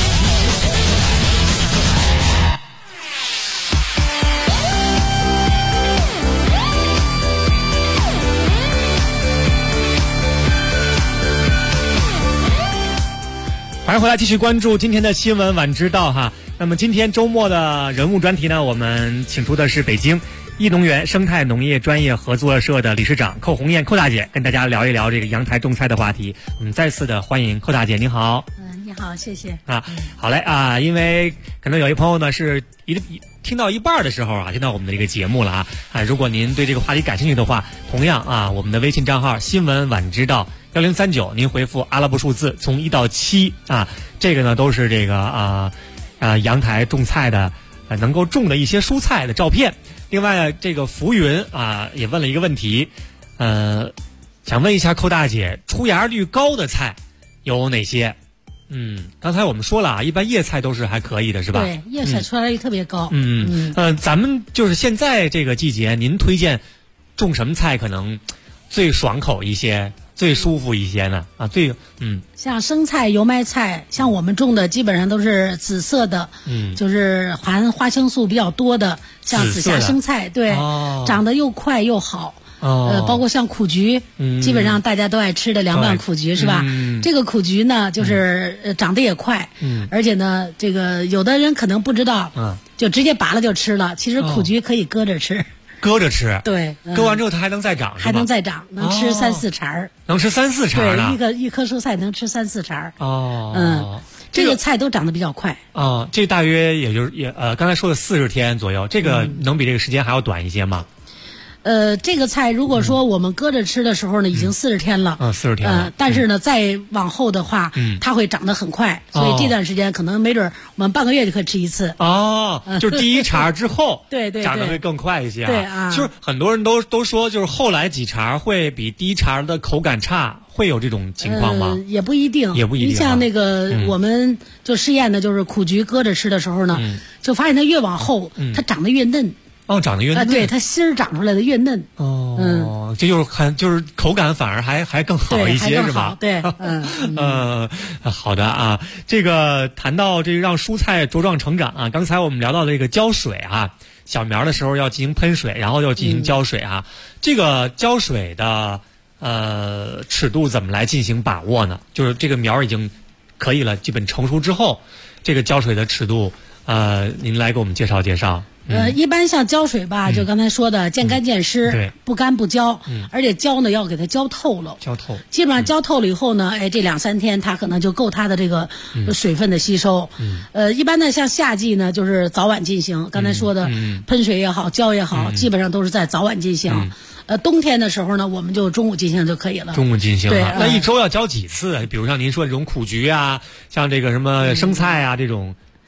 欢迎回来，继续关注今天的新闻晚知道哈。那么今天周末的人物专题呢，我们请出的是北京益农园生态农业专业合作社的理事长寇红艳寇大姐，跟大家聊一聊这个阳台种菜的话题。我们再次的欢迎寇大姐，您好。 你好，谢谢。 好嘞因为可能有一朋友呢是听到一半的时候听到我们的这个节目了如果您对这个话题感兴趣的话，同样我们的微信账号新闻晚知道1039，您回复阿拉伯数字从1到7这个呢都是这个阳台种菜的能够种的一些蔬菜的照片。另外这个浮云也问了一个问题，想问一下寇大姐，出芽率高的菜有哪些？刚才我们说了一般叶菜都是还可以的，是吧？ 对，叶菜出芽率特别高。 咱们就是现在这个季节，您推荐种什么菜可能最爽口一些，最舒服一些呢？ 像生菜、油麦菜，像我们种的基本上都是紫色的，就是含花青素比较多的，像紫霞生菜，对，长得又快又好。包括像苦菊，基本上大家都爱吃的凉拌苦菊是吧？这个苦菊呢，就是长得也快，而且呢，这个有的人可能不知道，就直接拔了就吃了。其实苦菊可以搁着吃。 搁着吃， 对， 搁完之后它还能再长， 还能再长，能吃3-4茬能吃3-4茬呢？ 对，一棵蔬菜能吃3-4茬这个菜都长得比较快。 这大约也就是刚才说的40天左右，这个能比这个时间还要短一些吗？ 这个菜如果说我们搁着吃的时候呢，已经40天了。 40天了。 但是呢，再往后的话，它会长得很快，所以这段时间可能没准我们半个月就可以吃一次。 就是第一茬之后， 对， 长得会更快一些。 对就是很多人都说，就是后来几茬会比第一茬的口感差，会有这种情况吗？ 也不一定，你像那个我们就试验的，就是苦菊搁着吃的时候呢，就发现它越往后，它长得越嫩。 长得越嫩对，它芯儿长出来的越嫩。 这就是口感反而还更好一些，是吧？ 对， 好的这个谈到这个让蔬菜茁壮成长刚才我们聊到这个浇水小苗的时候要进行喷水，然后又进行浇水这个浇水的尺度怎么来进行把握呢？就是这个苗已经可以了，基本成熟之后，这个浇水的尺度您来给我们介绍介绍。 一般像浇水吧，就刚才说的见干见湿，不干不浇，而且浇呢要给它浇透了。基本上浇透了以后呢，这2-3天它可能就够它的这个水分的吸收。一般呢像夏季呢就是早晚进行，刚才说的喷水也好，浇也好，基本上都是在早晚进行。冬天的时候呢，我们就中午进行就可以了。 中午进行对， 那一周要浇几次？比如像您说这种苦菊像这个什么生菜这种。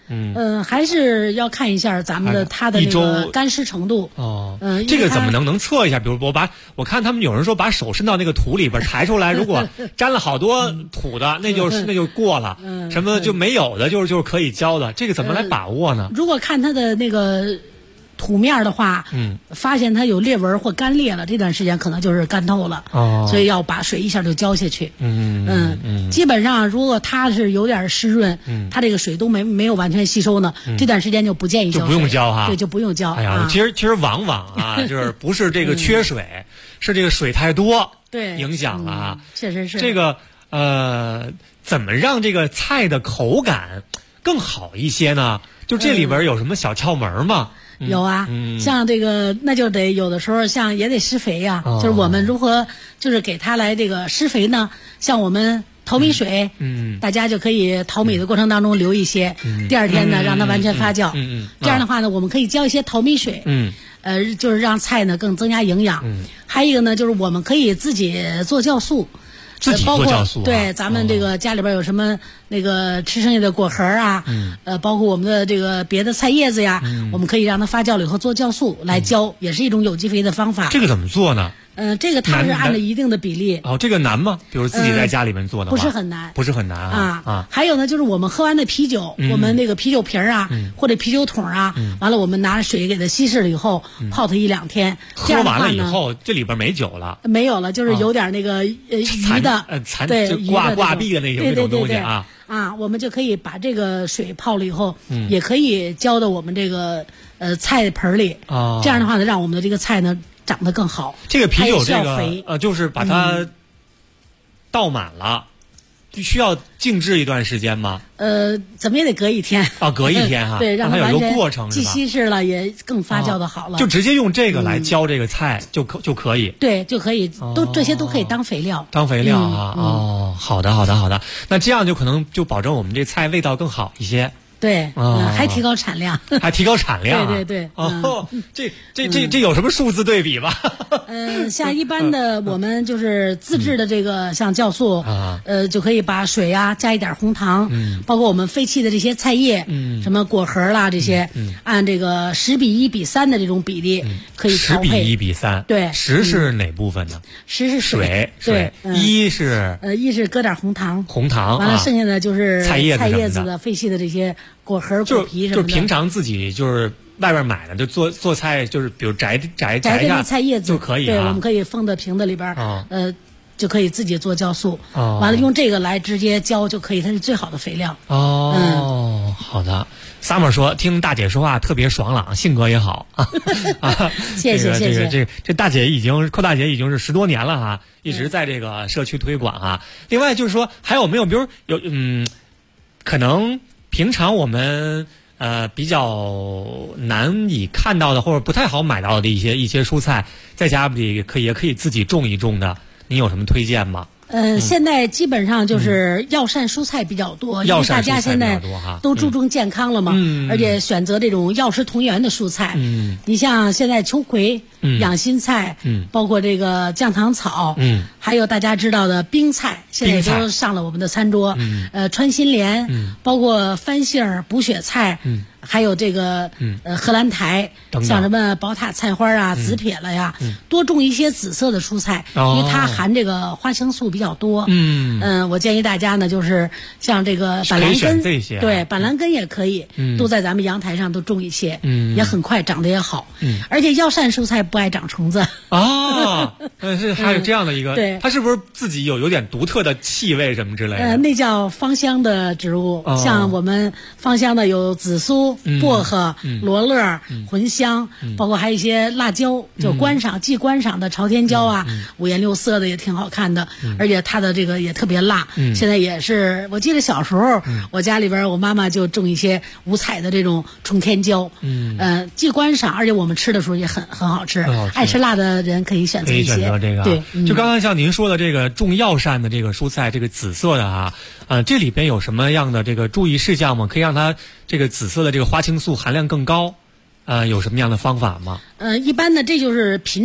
还是要看一下咱们的它的那个干湿程度。 这个怎么能测一下？比如我看他们有人说把手伸到那个土里边抬出来，如果沾了好多土的，那就过了。什么就没有的，就是可以浇的。这个怎么来把握呢？ 如果看它的那个土面的话，发现它有裂纹或干裂了，这段时间可能就是干透了，所以要把水一下就浇下去。基本上如果它是有点湿润，它这个水都没有完全吸收呢，这段时间就不建议浇水， 就不用浇哈。 对，就不用浇。 哎呀，其实往往啊，就是不是这个缺水，是这个水太多， 对， 影响了啊。 确实是这个怎么让这个菜的口感更好一些呢？就这里边有什么小窍门吗？ 有啊，像这个那就得有的时候像也得施肥呀，就是我们如何就是给它来这个施肥呢？像我们淘米水，大家就可以淘米的过程当中留一些，第二天呢让它完全发酵，这样的话呢我们可以浇一些淘米水，就是让菜呢更增加营养。还有一个呢就是我们可以自己做酵素。 自己做酵素， 对，咱们这个家里边有什么那个吃剩下的果核啊，包括我们的这个别的菜叶子呀，我们可以让它发酵了以后做酵素来浇，也是一种有机肥的方法。 这个怎么做呢？ 这个它是按照一定的比例。 这个难吗？比如自己在家里面做的话， 不是很难， 不是很难啊。 还有呢，就是我们喝完的啤酒，我们那个啤酒瓶啊，或者啤酒桶啊，完了我们拿水给它稀释了以后，泡它1-2天。 喝完了以后，这里边没酒了。 没有了，就是有点那个鱼的，对， 挂壁的那种东西啊。 我们就可以把这个水泡了以后，也可以浇到我们这个菜盆里。这样的话呢，让我们的这个菜呢长得更好。 这个啤酒这个就是把它倒满了，需要静置一段时间吗？ 怎么也得隔1天。 隔1天哈。 对，让它有一个过程， 既稀释了，也更发酵的好了。 就直接用这个来浇这个菜就可以。 对，就可以，这些都可以当肥料。 当肥料啊，好的。那这样就可能就保证我们这菜味道更好一些。 对，还提高产量， 还提高产量。 对。 这有什么数字对比吧？ 像一般的我们就是自制的这个像酵素，就可以把水啊加一点红糖，包括我们废弃的这些菜叶，什么果核啦这些，按这个10:1:3的这种比例可以调配。 10:1:3。 对 ，10是哪部分呢 ？10是水， 对 ，1是 1是搁点红糖， 完了剩下的就是菜叶子的废弃的这些果核、果皮什么的。 就平常自己就是外边买的，就做菜，就是比如摘下菜叶子就可以。 对，我们可以封到瓶子里边，就可以自己做酵素。完了用这个来直接浇就可以，它是最好的肥料。 好的。Summer 说听大姐说话特别爽朗，性格也好谢谢。 这大姐寇大姐已经是10多年了哈，一直在这个社区推广哈。另外就是说还有没有，比如可能平常我们比较难以看到的或者不太好买到的一些蔬菜，在家里也可以自己种一种的，您有什么推荐吗？ 现在基本上就是药膳蔬菜比较多，因为大家现在都注重健康了嘛，而且选择这种药食同源的蔬菜。你像现在秋葵、养心菜，包括这个降糖草，还有大家知道的冰菜，现在都上了我们的餐桌。穿心莲，包括番杏、补血菜。还有这个荷兰苔，像什么宝塔菜花啊、紫撇了呀，多种一些紫色的蔬菜，因为它含这个花青素比较多。我建议大家呢，就是像这个板蓝根，对，板蓝根也可以，都在咱们阳台上都种一些，也很快长得也好。而且药膳蔬菜不爱长虫子是还有这样的一个， 对， 它是不是自己有点独特的气味什么之类的？ 那叫芳香的植物，像我们芳香的有紫苏、薄荷、罗勒、茴香，包括还有一些辣椒，就既观赏的朝天椒啊，五颜六色的也挺好看的，而且它的这个也特别辣。现在也是，我记得小时候，我家里边我妈妈就种一些五彩的这种冲天椒，既观赏，而且我们吃的时候也很好吃。爱吃辣的人可以选择一些。 这个对， 就刚才像您说的这个种药膳的这个蔬菜，这个紫色的啊，这里边有什么样的这个注意事项吗？可以让它这个紫色的这个花青素含量更高，有什么样的方法吗？ 一般的这就是品种，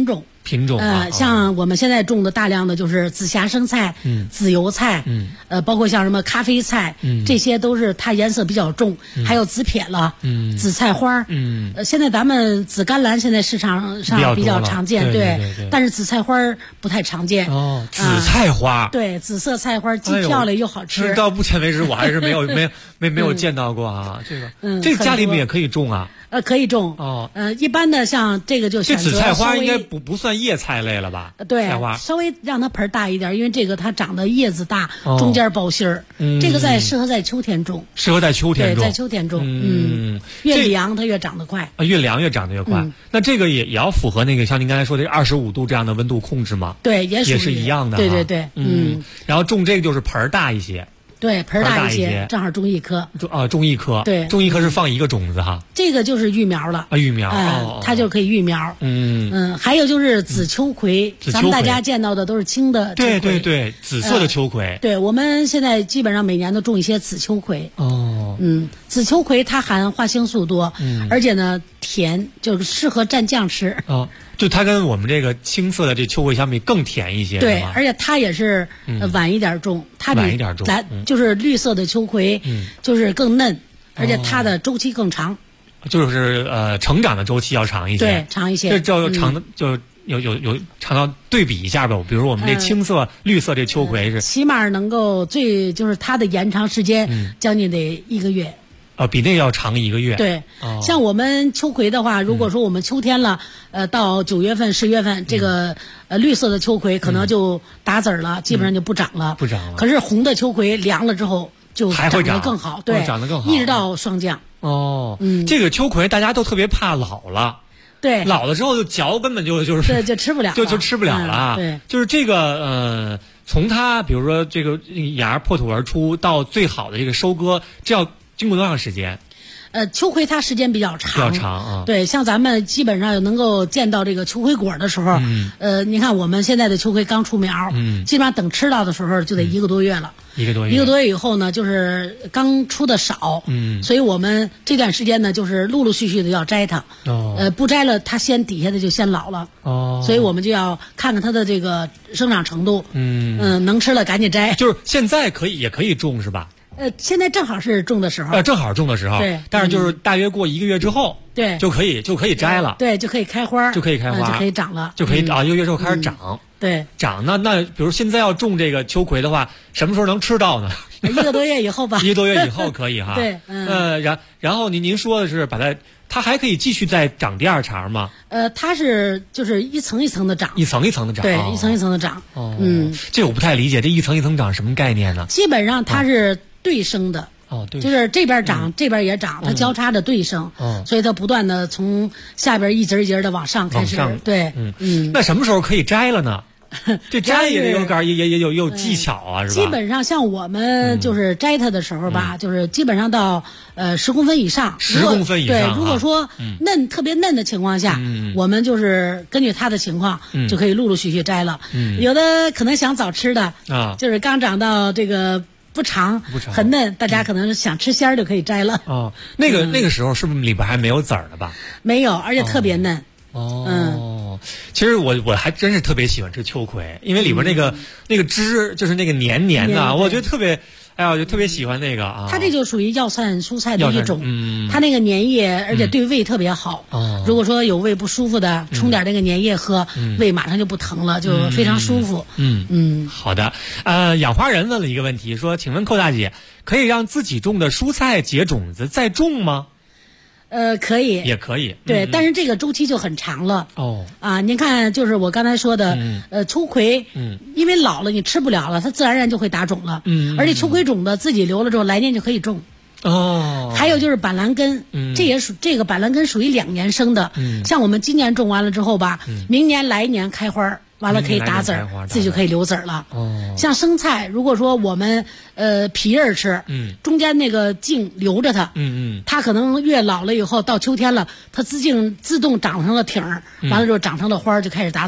品种像我们现在种的大量的就是紫霞生菜、紫油菜，包括像什么咖啡菜，这些都是它颜色比较重，还有紫撇了，紫菜花，现在咱们紫甘蓝现在市场上比较常见， 对， 但是紫菜花不太常见。 紫菜花， 对，紫色菜花既漂亮又好吃。 到目前为止，我还是没有见到过啊，这个家里面也可以种啊。 可以种一般的像这个就选择这紫菜花应该不算叶菜类了吧？ 对， 菜花稍微让它盆大一点，因为这个它长得叶子大，中间包心儿，这个适合在秋天种。 适合在秋天种， 对，在秋天种。越凉它越长得快。 越凉越长得越快。那这个也要符合那个像您刚才说的25度这样的温度控制吗？ 对，也是一样的。 对。 然后种这个就是盆大一些。 对，盆大一些，正好种一颗。 种一颗。 对， 种一颗是放一个种子哈。 这个就是育苗了。 育苗。 它就可以育苗。还有就是紫秋葵，咱们大家见到的都是青的秋葵。 对，紫色的秋葵。 对，我们现在基本上每年都种一些紫秋葵。紫秋葵它含花青素多，而且呢甜，就是适合蘸酱吃。 就它跟我们这个青色的这秋葵相比更甜一些。 对，而且它也是晚一点种，它比就是绿色的秋葵，就是更嫩，而且它的周期更长。 就是成长的周期要长一些。 对，长一些。 这就长的就有长到对比一下吧。比如我们这青色、绿色这秋葵是起码能够就是它的延长时间将近得1个月。 比那个要长1个月。 对，像我们秋葵的话，如果说我们秋天了，到9月份、10月份，这个绿色的秋葵可能就打籽了，基本上就不长了。 不长了。 可是红的秋葵凉了之后就长得更好，对， 长得更好， 一直到霜降。 这个秋葵大家都特别怕老了。 对， 老了之后就嚼根本就是对，就吃不了， 就吃不了了。 对， 就是这个从它比如说这个芽破土而出到最好的这个收割，这要经过多长时间？ 秋葵它时间比较长，对，像咱们基本上能够见到这个秋葵果的时候，您看我们现在的秋葵刚出苗，基本上等吃到的时候就得1个多月了。 1个多月以后呢，就是刚出的少，所以我们这段时间呢，就是陆陆续续的要摘它，不摘了，它底下的就先老了，所以我们就要看看它的这个生长程度，能吃了赶紧摘。 就是现在也可以种是吧？ 现在正好是种的时候。 正好种的时候。 对。 但是就是大约过1个月之后。 对。 就可以摘了。 对，就可以开花。 就可以长了。 就可以1个月之后开始长。 对。 长那比如现在要种这个秋葵的话，什么时候能吃到呢 ？1个多月以后吧。 1个多月以后可以哈。 对。 然后您说的是把它还可以继续再长第2茬吗？ 它是就是一层一层的长。 一层一层的长。 对，一层一层的长。 这我不太理解，这一层一层长什么概念呢？ 基本上它是对生的。 对， 就是这边长，这边也长，它交叉着对生，所以它不断的从下边一节一节的往上开始。对， 那什么时候可以摘了呢？这摘也得有杆，也有技巧啊，是吧？ 基本上像我们就是摘它的时候吧，就是基本上到10公分以上。 10公分以上。 对，如果说特别嫩的情况下，我们就是根据它的情况就可以陆陆续续摘了。有的可能想早吃的就是刚长到这个。不长很嫩，大家可能想吃鲜儿就可以摘了。 那个时候是不是里边还没有籽儿的吧？ 没有，而且特别嫩。 其实我还真是特别喜欢吃秋葵，因为里边那个汁就是那个黏黏的，我觉得特别。我就特别喜欢那个啊。 它这就属于药膳蔬菜的一种，它那个粘液，而且对胃特别好。如果说有胃不舒服的，冲点那个粘液喝，胃马上就不疼了，就非常舒服。 好的。养花人问了一个问题，说：“请问寇大姐，可以让自己种的蔬菜结种子再种吗？” 可以， 也可以， 对，但是这个周期就很长了。您看，就是我刚才说的，秋葵，因为老了你吃不了了，它自然而然就会打种了。而且秋葵种子自己留了之后，来年就可以种。还有就是板蓝根，这个板蓝根属于2年生的，像我们今年种完了之后吧，明年来年开花。完了可以打籽儿，自己就可以留籽儿了。像生菜，如果说我们皮叶吃，中间那个茎留着它，它可能越老了以后，到秋天了，它自动长成了挺儿，完了之后长成了花儿，就开始打籽儿。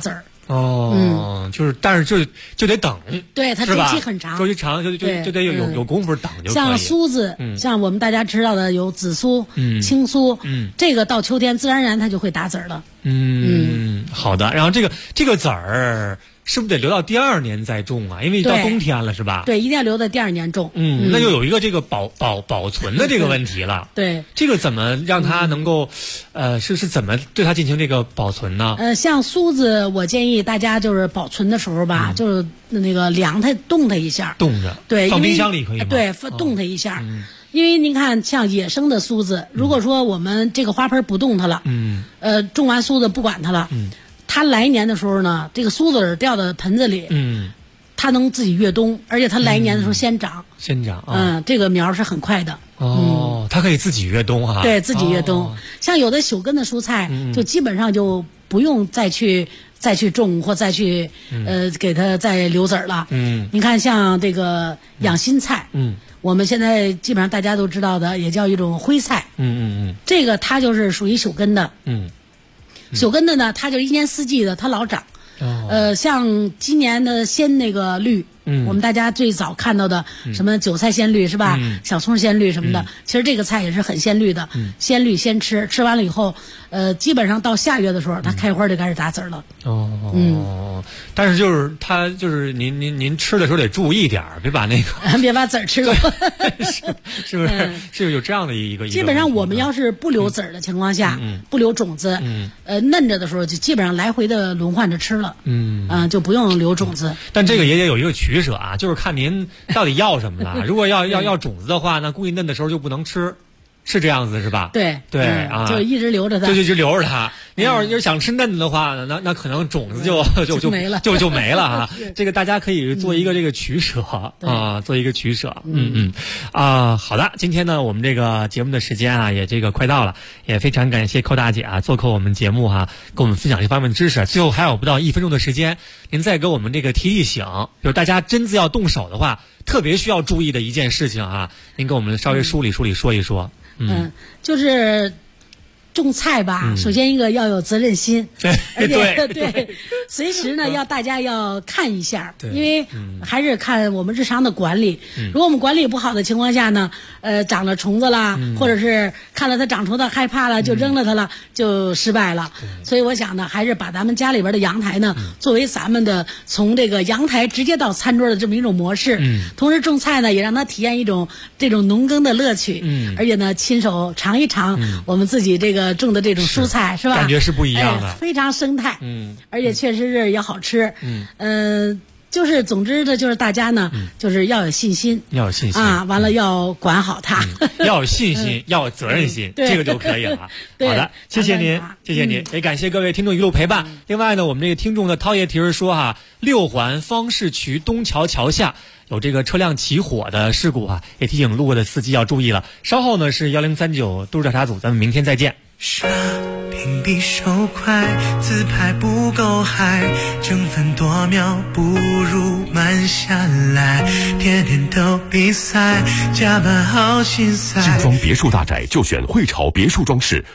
就是，但是就得等， 对，它周期很长， 周期长就得有功夫等就可以。 像苏子，像我们大家知道的有紫苏、青苏，这个到秋天自然而然它就会打籽了。 好的。然后这个籽儿是不是得留到第二年再种啊？因为到冬天了是吧？ 对，一定要留到第二年种。 那就有一个这个保存的这个问题了。 对， 这个怎么让它能够，是怎么对它进行这个保存呢？ 像苏子，我建议大家就是保存的时候吧，就是那个凉它冻它一下， 冻着， 对， 放冰箱里可以吗？ 对，冻它一下。因为您看，像野生的苏子，如果说我们这个花盆不动它了，种完苏子不管它了，它来年的时候呢，这个苏子掉到盆子里，它能自己越冬，而且它来年的时候先长，这个苗是很快的。 它可以自己越冬哈。 对，自己越冬。像有的朽根的蔬菜，就基本上就不用再去种或再去给它再留籽了。你看像这个养心菜，我们现在基本上大家都知道的，也叫一种徽菜。这个它就是属于朽根的。朽根的呢，它就一年四季的，它老长。像今年的鲜那个绿，我们大家最早看到的什么韭菜鲜绿是吧？小葱鲜绿什么的，其实这个菜也是很鲜绿的，鲜绿先吃，吃完了以后，基本上到下月的时候，它开花就开始打籽了。 但是就是它就是您吃的时候得注意点儿，别把那个别把籽儿吃了， 是不是？是有这样的一个。 基本上我们要是不留籽儿的情况下，不留种子，嫩着的时候就基本上来回的轮换着吃了，就不用留种子。 但这个也得有一个取舍啊，就是看您到底要什么了。如果要种子的话，那估计嫩的时候就不能吃。是这样子是吧？ 对就一直留着它， 就留着它。您要是想吃嫩的话，那可能种子就没了， 就没了啊。这个大家可以做一个这个取舍啊，做一个取舍。好的，今天呢，我们这个节目的时间啊，也这个快到了，也非常感谢寇大姐啊做客我们节目哈，跟我们分享这方面的知识。最后还有不到1分钟的时间，您再给我们这个提醒，就是大家真子要动手的话，特别需要注意的一件事情啊，您给我们稍微梳理说一说。 就是种菜吧，首先一个要有责任心，而且对，随时呢大家要看一下，因为还是看我们日常的管理。如果我们管理不好的情况下呢，长了虫子啦，或者是看了它长虫子害怕了就扔了它了，就失败了。所以我想呢，还是把咱们家里边的阳台呢，作为咱们的从这个阳台直接到餐桌的这么一种模式。同时种菜呢，也让他体验一种这种农耕的乐趣。而且呢，亲手尝一尝我们自己这个种的这种蔬菜是吧？ 感觉是不一样的， 非常生态。而且确实是也好吃。就是总之的，就是大家呢，就是要有信心，啊，完了要管好它， 要有信心，要有责任心，这个就可以了。好的，谢谢您，谢谢您，也感谢各位听众一路陪伴。另外呢，我们这个听众的涛爷提示说哈，6环方士渠东桥桥下有这个车辆起火的事故啊，也提醒路过的司机要注意了。稍后呢是1039都市调查组，咱们明天再见。 刷屏比手快，自拍不够嗨，争分夺秒不如慢下来，天天都比赛，加班好心塞。 精装别墅大宅就选汇潮别墅装饰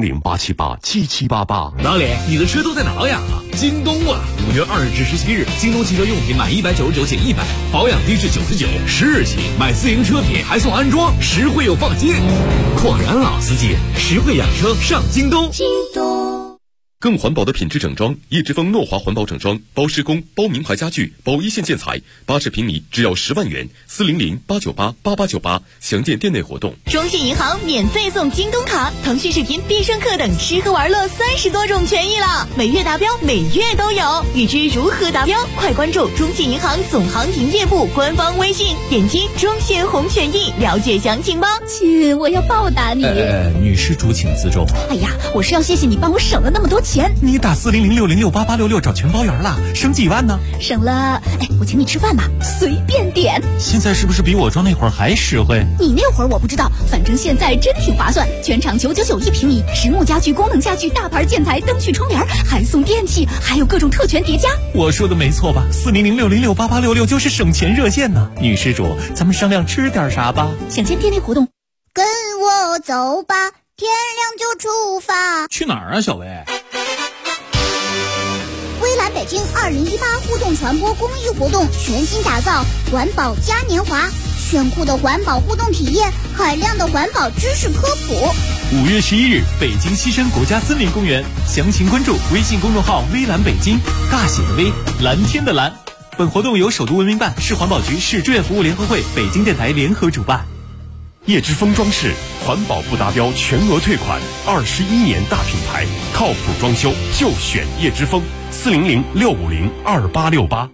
，400-878-7788。 老李，你的车都在哪养啊？京东啊！5月2日至17日，京东汽车用品满199减100，保养低至99，10日起买自营车品还送安装，实惠又放心。果然老司机，实惠养车上京东。 京东更环保的品质整装，叶之峰诺华环保整装，包施工、包名牌家具、包一线建材，80平米只要10万元，400-898-8898，详见店内活动。 中信银行免费送京东卡、腾讯视频、必胜客等吃喝玩乐30多种权益了，每月达标，每月都有。欲知如何达标，快关注中信银行总行营业部官方微信，点击中信红权益了解详情吧。 亲，我要报答你。 女施主请自重。 哎呀，我是要谢谢你帮我省了那么多钱。 你打400-606-8866找全包圆了，省几万呢？ 省了，我请你吃饭吧，随便点。 现在是不是比我装那会儿还实惠？ 你那会儿我不知道，反正现在真挺划算，全场999一平米，实木家具、功能家具、大牌建材、灯具、窗帘，还送电器，还有各种特权叠加。 我说的没错吧？400-606-8866就是省钱热线呢。女施主，咱们商量吃点啥吧？ 想见店内活动， 跟我走吧，天亮就出发。 去哪儿啊，小薇？ 蔚蓝北北京2018互动传播公益活动全新打造环保嘉年华，炫酷的环保互动体验，海量的环保知识科普。 5月11日，北京西山国家森林公园，详情关注微信公众号“微蓝北京”，大写的微，蓝天的蓝。本活动由首都文明办、市环保局、市志愿服务联合会、北京电台联合主办。 叶之峰装饰环保不达标全额退款，21年大品牌，靠谱装修就选叶之峰，400-650-2868。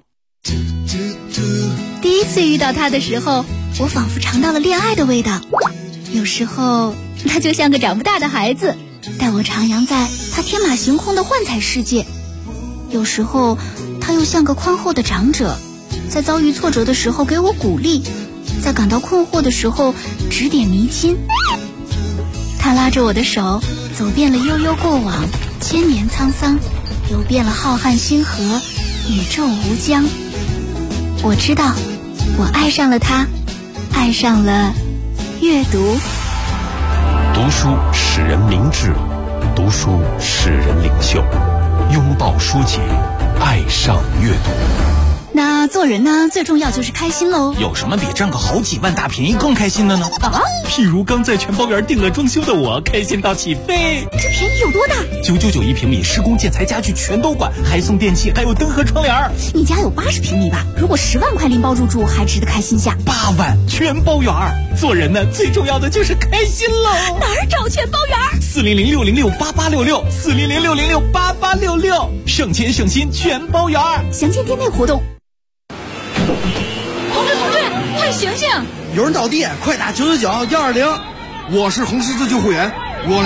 第一次遇到他的时候，我仿佛尝到了恋爱的味道。有时候他就像个长不大的孩子，带我徜徉在他天马行空的幻彩世界。有时候他又像个宽厚的长者，在遭遇挫折的时候给我鼓励，在感到困惑的时候指点迷津。他拉着我的手，走遍了悠悠过往，千年沧桑，游遍了浩瀚星河，宇宙无疆。我知道，我爱上了他，爱上了阅读。 读书使人明智，读书使人领袖，拥抱书籍，爱上阅读。 那做人呢，最重要就是开心喽。 有什么比挣个好几万大便宜更开心的呢？ 譬如刚在全包园订了装修的我，开心到起飞。 这便宜有多大 ？999一平米，施工建材家具全都管，还送电器，还有灯和窗帘。 你家有80平米吧？如果10万块拎包入住，还值得开心下。 8万全包园。做人呢，最重要的就是开心喽。 哪儿找全包园 ？400-606-8866，400-606-8866，省钱省心全包园。 详见店内活动。同志，快醒醒！ 有人倒地，快打999-120。我是红十字救护员，